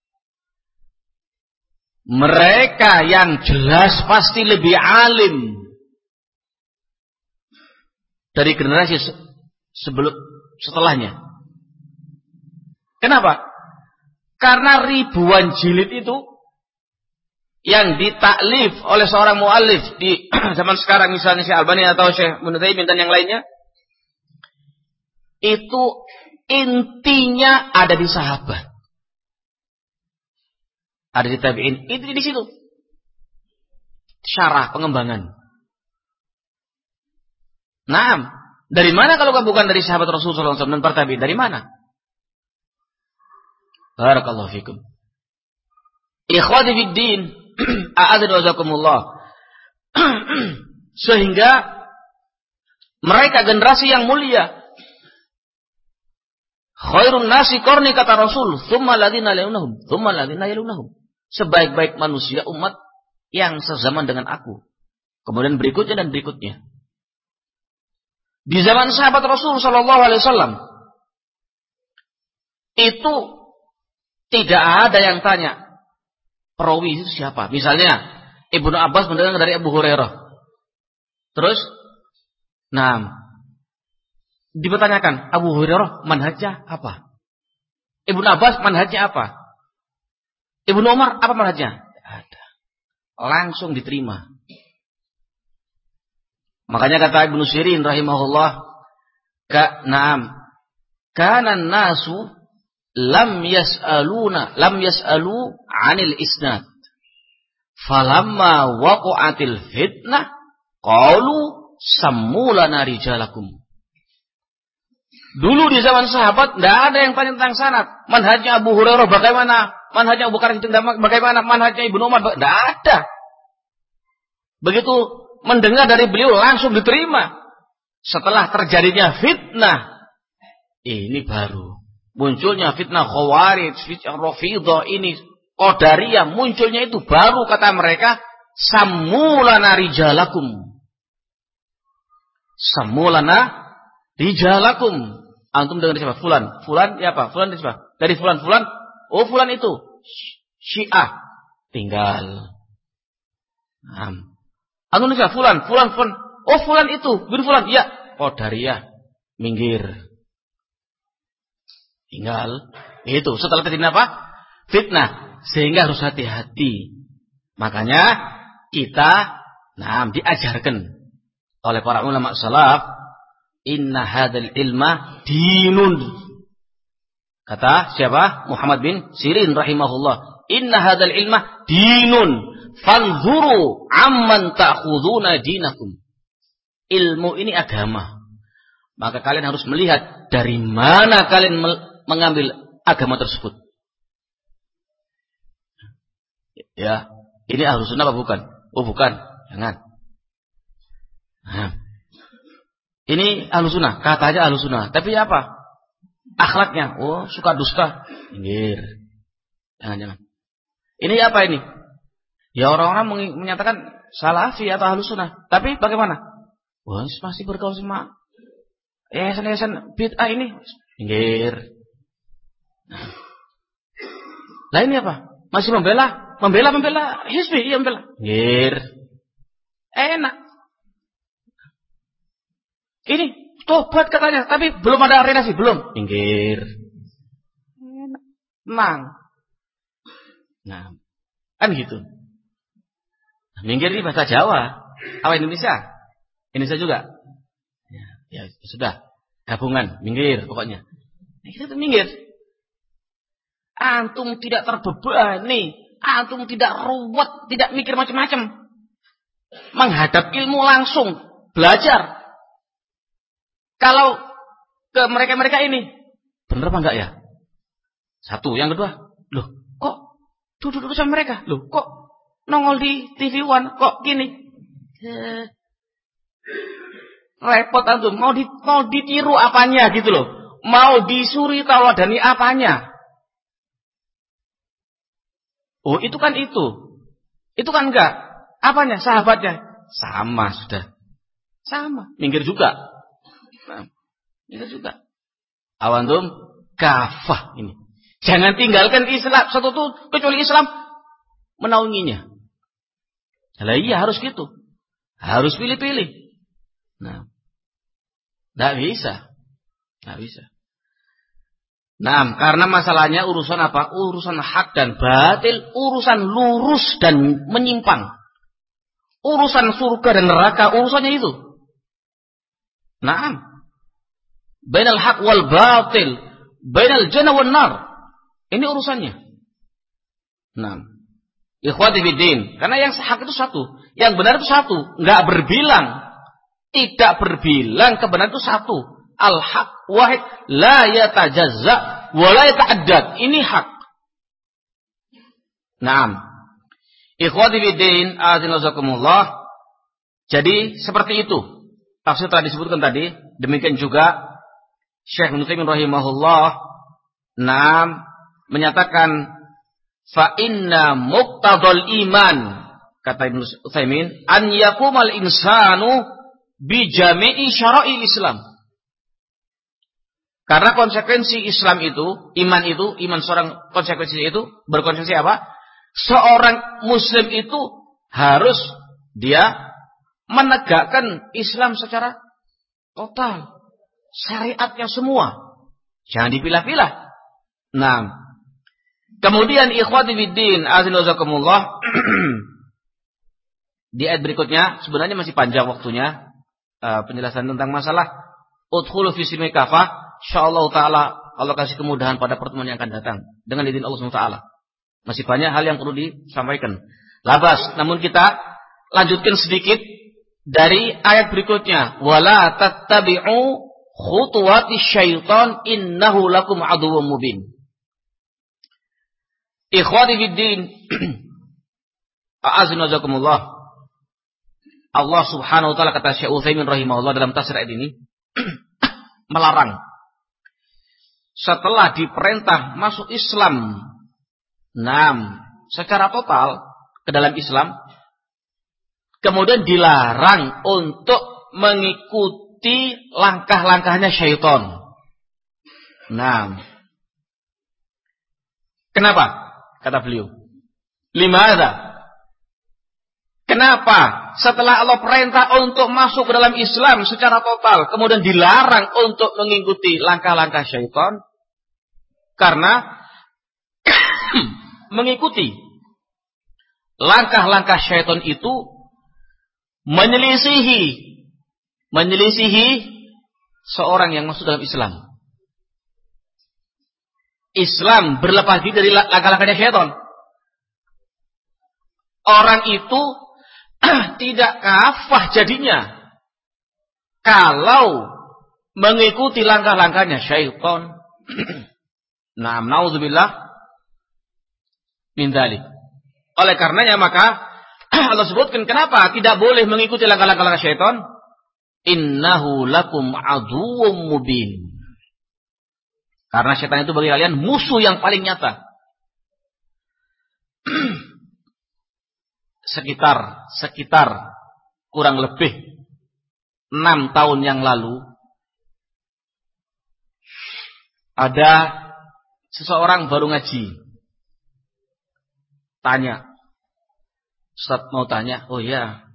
Mereka yang jelas pasti lebih alim dari generasi sebelum setelahnya. Kenapa? Karena ribuan jilid itu yang ditaklif oleh seorang muallif di zaman sekarang, misalnya Syekh Albani atau Syekh Ibnu Utsaimin dan yang lainnya, itu intinya ada di sahabat, ada di tabi'in, itu di situ. Syarah pengembangan. Naam, dari mana kalau bukan dari sahabat Rasulullah sallallahu alaihi wasallam dan para tabi'in? Dari mana? Barakallahu fikum. Ikhwati fid din, a'adzani wa jazakumullah. Sehingga mereka generasi yang mulia. Khairun nasi qarni kata Rasul, tsumma alladziina yalunhum, tsumma alladziina yalunhum. Sebaik-baik manusia umat yang sezaman dengan aku. Kemudian berikutnya dan berikutnya. Di zaman sahabat Rasul sallallahu alaihi wasallam itu tidak ada yang tanya perawi itu siapa. Misalnya Ibnu Abbas mendengar dari Abu Hurairah. Terus, nah, dipertanyakan Abu Hurairah manhajnya apa? Ibnu Abbas manhajnya apa? Ibnu Umar apa manhajnya? Tidak ada. Langsung diterima. Makanya kata Ibnu Sirin rahimahullah, ka na'am kana nasu lam yas'aluna lam yas'alu 'anil isnad falamma waqa'atil fitnah qalu sammulana rijalakum. Dulu di zaman sahabat tidak ada yang tanya tentang sanad. Manhajnya Abu Hurairah bagaimana? Manhajnya Abu Bakar bagaimana? Manhajnya Ibnu Umar tidak ada. Begitu mendengar dari beliau langsung diterima. Setelah terjadinya fitnah, ini baru munculnya fitnah Khawarij, fitnah Rafidhah, ini Qadariyah, munculnya itu baru kata mereka sammulana rijalakum. Sammulana rijalakum. Antum dengar siapa? Fulan. Fulan ya apa? Fulan dari siapa? Dari fulan fulan. Oh fulan itu Syiah. Tinggal. Nah. Antum siapa? Fulan, fulan, fulan. Oh fulan itu, bin fulan. Iya. Qadariyah. Minggir. Tinggal. Itu. Setelah terjadi apa? Fitnah. Sehingga harus hati-hati. Makanya kita nah diajarkan oleh para ulama salaf, inna hadzal ilma dinun. Kata siapa? Muhammad bin Sirin rahimahullah. Inna hadzal ilma dinun. Fanzuru amman ta'khuduna dinakum. Ilmu ini agama. Maka kalian harus melihat dari mana kalian mengambil agama tersebut. Ya, ini Ahlus Sunnah apa bukan? Oh bukan, jangan. Nah, ini Ahlus Sunnah, katanya Ahlus Sunnah. Tapi apa? Akhlaknya, oh suka dusta. Minggir. Jangan, jangan. Ini apa ini? Ya orang-orang menyatakan Salafi atau Ahlus Sunnah. Tapi bagaimana? Wah, masih bergaul sama yayasan-yayasan bid'ah ini. Minggir. Nah. Lah ini apa? Masih membela? Membela, membela hizbi, iya membela. Minggir. Enak. Ini tobat katanya, tapi belum ada arenasi, belum. Minggir. Enak. Tenang. Nah, kan gitu. Minggir ini bahasa Jawa. Apa Indonesia? Indonesia juga. Ya, ya sudah. Gabungan. Minggir pokoknya. Nah, kita tuh minggir. Antum tidak terbebani. Antum tidak ruwet. Tidak mikir macam-macam. Menghadap ilmu langsung. Belajar. Kalau ke mereka-mereka ini. Bener apa enggak ya? Satu. Yang kedua. Loh kok duduk-duduk sama mereka? Loh kok nongol di T V One kok gini? Eh, repot antum. Mau di, mau ditiru apanya gitu loh. Mau disuri tawadani apanya? Oh, itu kan itu. Itu kan enggak. Apanya? Sahabatnya. Sama sudah. Sama. Minggir juga. Nah, minggir juga. Awantum kafah ini. Jangan tinggalkan Islam satu tuh kecuali Islam menaunginya. Lah iya harus gitu. Harus pilih-pilih. Nah. Enggak bisa. Enggak bisa. Nah, karena masalahnya urusan apa? Urusan hak dan batil, urusan lurus dan menyimpang. Urusan surga dan neraka, urusannya itu. Naam. Bainal haq wal batil, bainal jannah wan nar. Ini urusannya. Naam. Ikhwati fiddin, karena yang hak itu satu, yang benar itu satu, enggak berbilang. Tidak berbilang, kebenaran itu satu. Al-haq wahid la yatajazza wa la yata'addad. Ini hak. Naam. Ikhwati fiddin, azinuzakumullah. Jadi seperti itu. Tafsir telah disebutkan tadi. Demikian juga Syekh Ibnu Taimiyah rahimahullah naam menyatakan fa inna muqtadal iman, kata Ibnu Utsaimin, an yaqumal insanu bi jami'i syara'i Islam. Karena konsekuensi Islam itu, iman itu, iman seorang konsekuensi itu berkonsekuensi apa? Seorang muslim itu harus dia menegakkan Islam secara total, syariatnya semua. Jangan dipilah-pilah. Nah, kemudian ikhwati fiddin, azza wajakumullah. Di ayat berikutnya sebenarnya masih panjang waktunya uh, penjelasan tentang masalah udkhulu fi silmi kafah. Insyaallah taala Allah kasih kemudahan pada pertemuan yang akan datang dengan izin Allah Subhanahu wa taala. Masih banyak hal yang perlu disampaikan. Labas, namun kita lanjutkan sedikit dari ayat berikutnya. Wala tattabi'u khutuwati syaitan innahu lakum aduwwum mubin. Ikhwati fiddin, a'azina jazakumullah. Allah Subhanahu wa taala, kata Syekh Utsaimin rahimahullah dalam tafsir ayat ini, melarang setelah diperintah masuk Islam, nam, secara total ke dalam Islam, kemudian dilarang untuk mengikuti langkah-langkahnya syaitan. Nam. Kenapa? Kata beliau. Limadza? Kenapa setelah Allah perintah untuk masuk ke dalam Islam secara total, kemudian dilarang untuk mengikuti langkah-langkah syaitan? Karena mengikuti langkah-langkah syaitan itu menyelisihi menyelisihi seorang yang masuk dalam Islam. Islam berlepas diri dari langkah-langkahnya syaitan. Orang itu tidak kafah jadinya kalau mengikuti langkah-langkahnya syaitan. Nah, naudzubillah min dzalik. Oleh karenanya maka Allah sebutkan kenapa tidak boleh mengikuti langkah-langkah syaitan. Innahu lakum aduwwum mubin. Karena syaitan itu bagi kalian musuh yang paling nyata. Sekitar sekitar kurang lebih enam tahun yang lalu ada seseorang baru ngaji, tanya, Ustaz mau tanya, oh ya,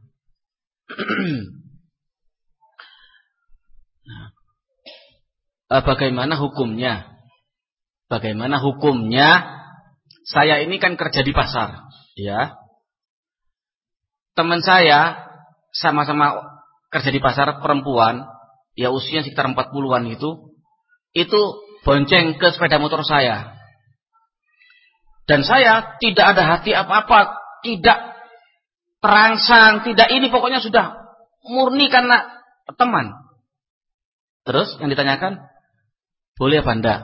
bagaimana hukumnya? Bagaimana hukumnya? Saya ini kan kerja di pasar, ya. Teman saya sama-sama kerja di pasar, perempuan, ya usia sekitar empat puluhan itu, itu bonceng ke sepeda motor saya. Dan saya tidak ada hati apa-apa, tidak terangsang, tidak ini, pokoknya sudah murni karena teman. Terus yang ditanyakan, boleh apa enggak?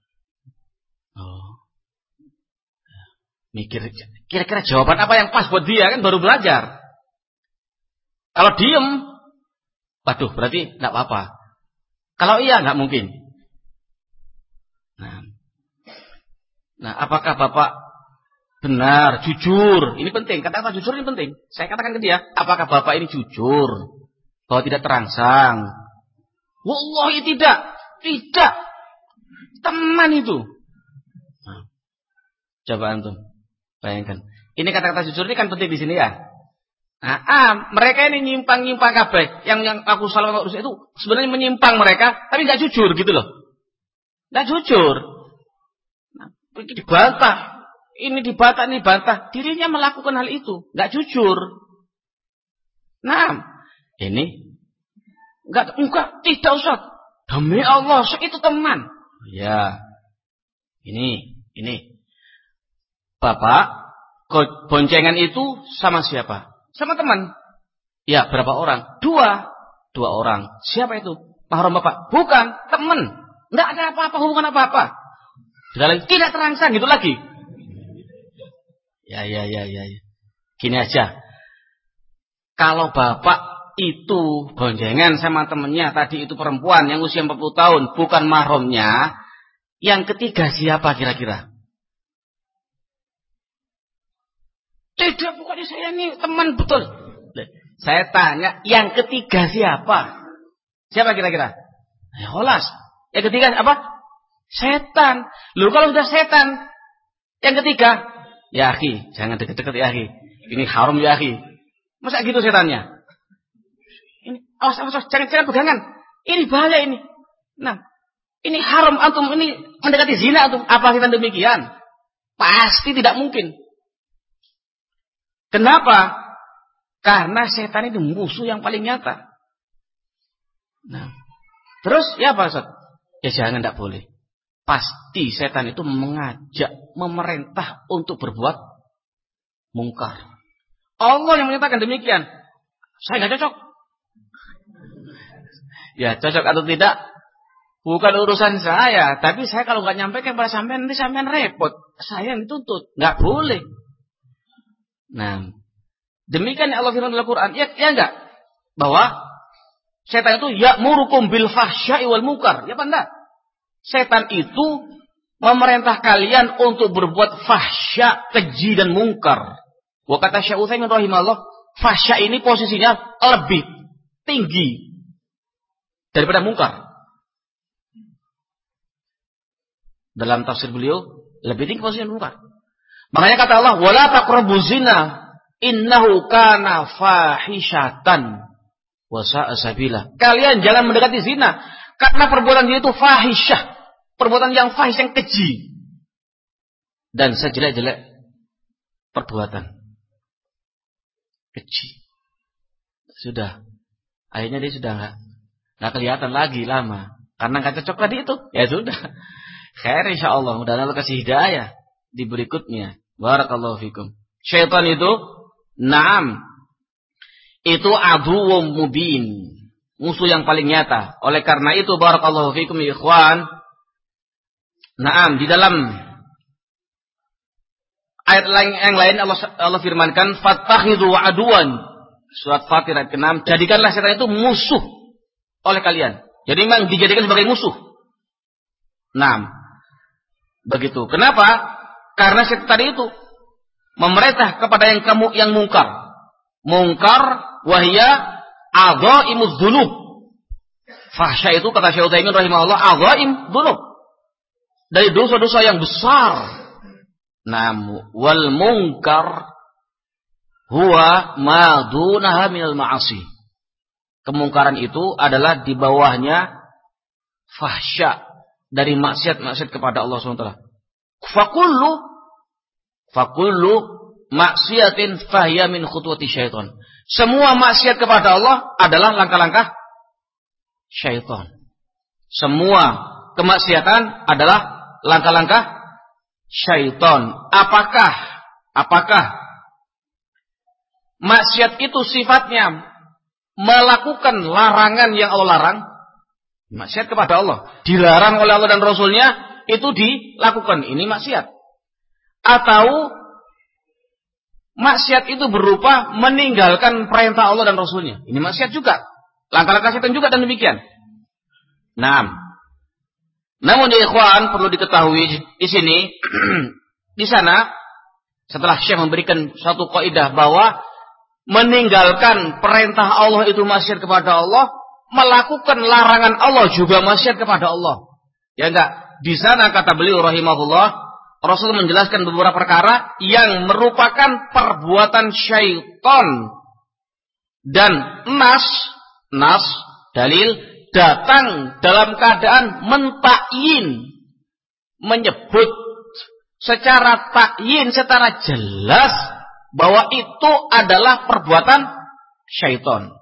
Oh. Mikir, kira-kira jawaban apa yang pas buat dia, kan baru belajar. Kalau diem, waduh berarti enggak apa-apa. Kalau iya enggak mungkin. Nah, nah, apakah Bapak benar, jujur? Ini penting, kata-kata jujur ini penting. Saya katakan ke dia, apakah Bapak ini jujur? Bahwa tidak terangsang? Wallahi tidak, tidak. Teman itu. Nah, coba antum bayangkan. Ini kata-kata jujur ini kan penting di sini ya. Nah, ah, mereka ini nyimpang-nyimpang kabeh. Yang yang aku salah urus itu sebenarnya menyimpang mereka, tapi nggak jujur gitu loh. Nggak jujur. Nah, ini dibantah. Ini dibantah, ini dibantah. Dirinya melakukan hal itu. Nggak jujur. Nah, ini. Nggak, enggak, tidak Ustaz. Demi Allah, itu teman. Ya. Ini, ini. Bapak, boncengan itu sama siapa? Sama teman. Ya, berapa orang? Dua. Dua orang. Siapa itu? Mahram Bapak? Bukan, teman. Nggak ada apa-apa, hubungan apa-apa. Tidak terangsang gitu lagi. Ya, ya, ya, ya. Gini aja. Kalau Bapak itu boncengan sama temennya, tadi itu perempuan yang usia empat puluh tahun, bukan mahramnya, yang ketiga siapa kira-kira? Tidak, pokoknya saya ini teman betul. Saya tanya, yang ketiga siapa? Siapa kira-kira? Ya, kholas. Yang ketiga apa? Setan. Lalu kalau sudah setan, yang ketiga, ya akhi, jangan deket-deket ya akhi. Ini haram ya akhi. Masa gitu setannya? Ini, awas, awas, awas, jangan, jangan pegangan. Ini bahaya ini. Nah, ini haram antum, ini mendekati zina antum. Apa setan demikian? Pasti tidak mungkin. Kenapa? Karena setan itu musuh yang paling nyata. Nah, terus ya Pak Ustaz? Ya jangan, tidak boleh. Pasti setan itu mengajak, memerintah untuk berbuat mungkar. Allah yang menyatakan demikian. Saya nggak cocok. Ya cocok atau tidak bukan urusan saya. Tapi saya kalau nggak nyampaikan pada sampean, nanti sampean repot. Saya yang dituntut. Nggak boleh. Nah, demikian Allah firman dalam Al-Quran. Ya, ya enggak? Bahwa setan itu ya'murukum bil fahsya'i wal munkar. Ya apa enggak? Setan itu memerintah kalian untuk berbuat fahsya, keji dan mungkar. Wa kata Syekh Utsaimin rahimahullah, fahsya ini posisinya lebih tinggi daripada mungkar. Dalam tafsir beliau, lebih tinggi posisinya mungkar. Makanya kata Allah, wala taqrabuz zina innahu kana fahishatan wa sa'a sabila. Kalian jangan mendekati zina karena perbuatan dia itu fahisyah, perbuatan yang fahish, yang keji dan sejelek-jelek perbuatan. Keji. Sudah. Akhirnya dia sudah enggak enggak kelihatan lagi lama karena enggak cocok tadi itu. Ya sudah. Khair insyaallah, mudah-mudahan Allah kasih hidayah di berikutnya. Barakallahu fikum. Syaitan itu, naam, itu aduwwum mubin, musuh yang paling nyata. Oleh karena itu, barakallahu fikum ya ikhwan, naam, di dalam ayat lain yang lain Allah Allah firmankan, fattakhidhu aduwan, surat Fatir ayat keenam, jadikanlah setan itu musuh oleh kalian. Jadi memang dijadikan sebagai musuh. Naam. Begitu. Kenapa? Karena setan tadi itu memerintah kepada yang kamu yang mungkar. Mungkar wahya adzaimuz dzunub. Fahsya itu kata Syekh Utsaimin rahimahullah adzaim dzunub. Dari dosa-dosa yang besar. Namu wal munkar huwa ma dunaha minal ma'asi. Kemungkaran itu adalah di bawahnya fahsya dari maksiat-maksiat kepada Allah subhanahu wa taala. Fakullu fakullu maksiatin fahiya min khutwati syaitan. Semua maksiat kepada Allah adalah langkah-langkah syaitan. Semua kemaksiatan adalah langkah-langkah syaitan. Apakah apakah maksiat itu sifatnya melakukan larangan yang Allah larang? Maksiat kepada Allah dilarang oleh Allah dan Rasulnya, itu dilakukan, ini maksiat. Atau maksiat itu berupa meninggalkan perintah Allah dan Rasulnya, ini maksiat juga. Langkah-langkah setan juga dan demikian. Nah, namun ya ikhwan, perlu diketahui di sini, di sana setelah Syekh memberikan satu kaidah bahwa meninggalkan perintah Allah itu maksiat kepada Allah, melakukan larangan Allah juga maksiat kepada Allah. Ya enggak? Di sana kata beliau rahimahullah, Rasul menjelaskan beberapa perkara yang merupakan perbuatan syaitan. Dan nas, nas, dalil, datang dalam keadaan mentakyin, menyebut secara takyin, secara jelas bahwa itu adalah perbuatan syaitan.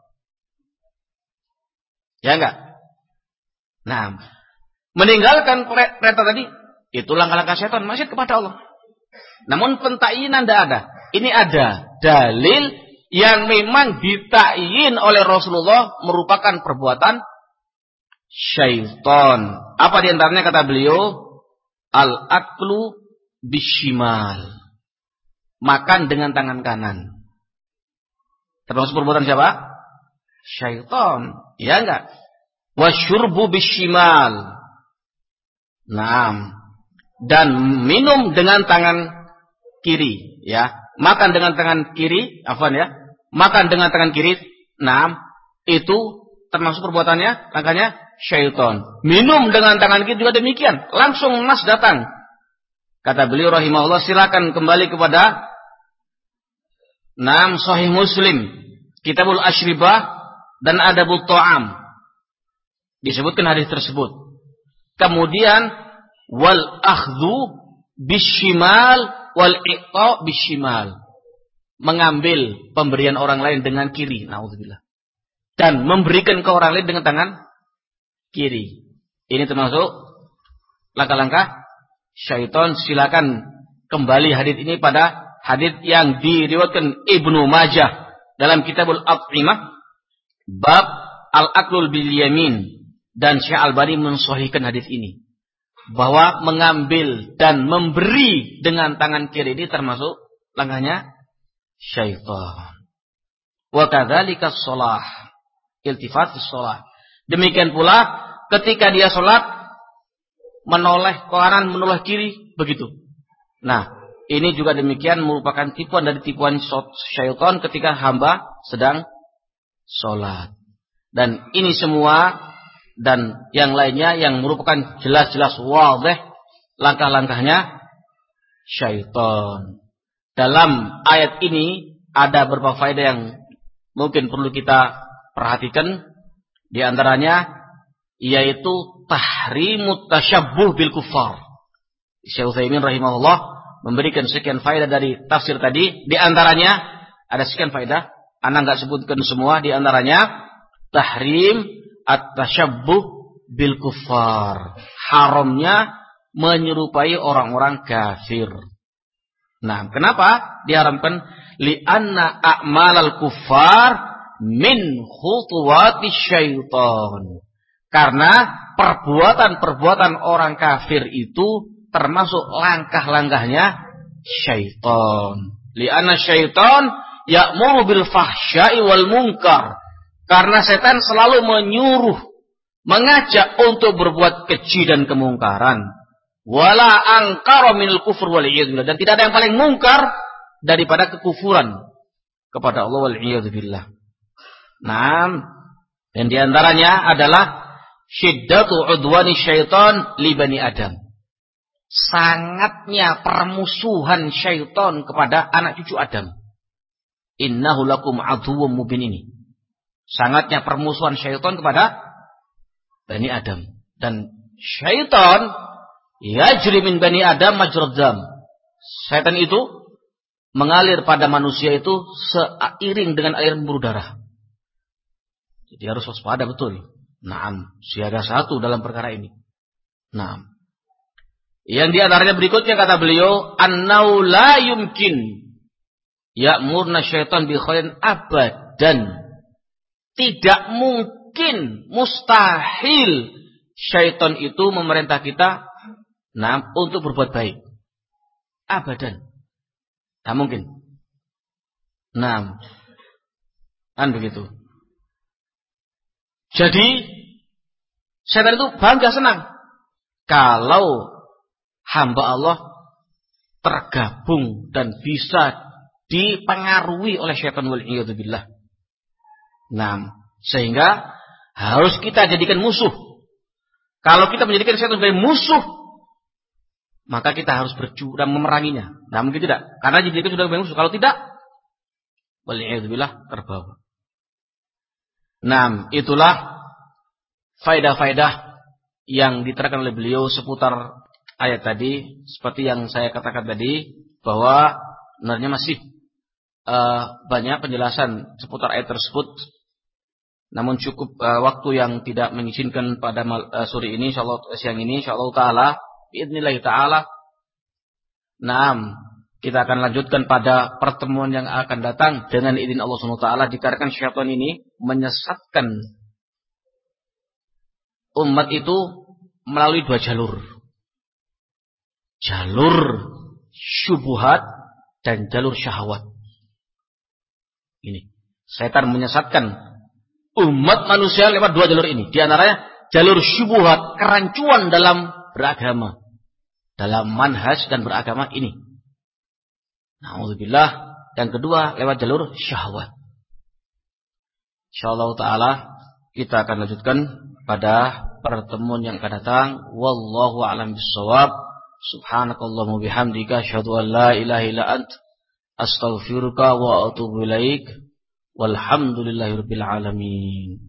Ya enggak? Nah, meninggalkan perintah tadi, itu langkah-langkah syaitan, maksiat kepada Allah. Namun pentakyinan tidak ada. Ini ada dalil yang memang ditakyin oleh Rasulullah merupakan perbuatan syaitan. Apa diantaranya kata beliau? Al-aklu bishimal. Makan dengan tangan kanan. Termasuk perbuatan siapa? Syaitan. Ya enggak? Wasyurbu bishimal. Naam. Dan minum dengan tangan kiri, ya. Makan dengan tangan kiri, afwan ya. makan dengan tangan kiri, nah, itu termasuk perbuatannya, langkahnya syaitan. Minum dengan tangan kiri juga demikian. Langsung nas datang. Kata beliau rahimahullah, silakan kembali kepada Naam Sahih Muslim, Kitabul Ashribah dan Adabut Ta'am. Disebutkan hadis tersebut. Kemudian wal akhdhu bishimal wal iqta bishimal. Mengambil pemberian orang lain dengan kiri, naudzubillah. Dan memberikan ke orang lain dengan tangan kiri. Ini termasuk langkah-langkah syaitan. Silakan kembali hadis ini pada hadis yang diriwayatkan Ibnu Majah dalam Kitabul At'imah bab al-aklul bil yamin, dan Syekh Albani mensahihkan hadis ini bahwa mengambil dan memberi dengan tangan kiri ini termasuk langkahnya syaitan. Wa kadzalika shalah, iltifat fi shalah. Demikian pula ketika dia salat menoleh ke kanan, menoleh kiri, begitu. Nah, ini juga demikian merupakan tipuan dari tipuan syaitan ketika hamba sedang sholat. Dan ini semua dan yang lainnya yang merupakan jelas-jelas wadih langkah-langkahnya syaitan. Dalam ayat ini ada beberapa faedah yang mungkin perlu kita perhatikan. Di antaranya yaitu tahrimut tasyabbuh bil kuffar. Syekh Utsaimin rahimahullah memberikan sekian faedah dari tafsir tadi. Di antaranya ada sekian faedah, ana enggak sebutkan semua. Di antaranya tahrim at-tasyabbuh bil kuffar, haramnya menyerupai orang-orang kafir. Nah, kenapa diharamkan? Li'anna a'malal kuffar min khutuwati syaitan. Karena perbuatan-perbuatan orang kafir itu termasuk langkah-langkahnya syaitan. Li'anna syaitan ya'muru bil fahsya'i wal munkar. Karena setan selalu menyuruh, mengajak untuk berbuat keji dan kemungkaran. Wala angkara minal kufur wal iyadzubillah. Dan tidak ada yang paling mungkar daripada kekufuran kepada Allah wal iyadzubillah. Nah, dan diantaranya adalah syiddatu udwani syaitan li bani Adam. Sangatnya permusuhan syaitan kepada anak cucu Adam. Innahu lakum aduwwum mubin ini. Sangatnya permusuhan syaitan kepada Bani Adam. Dan syaitan yajri min Bani Adam majrad dam. Syaitan itu mengalir pada manusia itu seiring dengan air pembuluh darah. Jadi harus waspada betul. Naam, siaga satu dalam perkara ini. Naam. Yang diantaranya berikutnya kata beliau, annau la yumkin ya'murna syaitan bi khairin abadan. Tidak mungkin, mustahil syaitan itu memerintah kita nah, untuk berbuat baik. Abadan. Tak mungkin. Nah, kan begitu. Jadi, syaitan itu bangga senang kalau hamba Allah tergabung dan bisa dipengaruhi oleh syaitan wal iyadu billah. Nah, sehingga harus kita jadikan musuh. Kalau kita menjadikan syaitan sebagai musuh, maka kita harus berjuang dan memeranginya. Nah, mungkin tidak. Karena jadikan sudah sebagai musuh. Kalau tidak, wal iyadu billah terbawa. Nah, itulah faedah-faedah yang diterangkan oleh beliau seputar ayat tadi. Seperti yang saya katakan tadi, bahwa sebenarnya masih uh, banyak penjelasan seputar ayat tersebut. Namun cukup uh, waktu yang tidak mengizinkan pada uh, sore ini, insyaallah siang ini, insyaallah taala, biidznillah taala. Naam, kita akan lanjutkan pada pertemuan yang akan datang dengan izin Allah Subhanahu wa taala, dikarenakan syaitan ini menyesatkan umat itu melalui dua jalur. Jalur syubhat dan jalur syahwat. Ini, setan menyesatkan umat manusia lewat dua jalur ini. Di antaranya jalur syubhat, kerancuan dalam beragama, dalam manhaj dan beragama ini. Na'udzubillah. Dan kedua lewat jalur syahwat. Insyaallah taala kita akan lanjutkan pada pertemuan yang akan datang. Wallahu a'lam bissawab. Subhanakallahumma bihamdika asyhadu an la ilaha illa ant astaghfiruka wa atubu ilaik. Walhamdulillahirabbil alamin.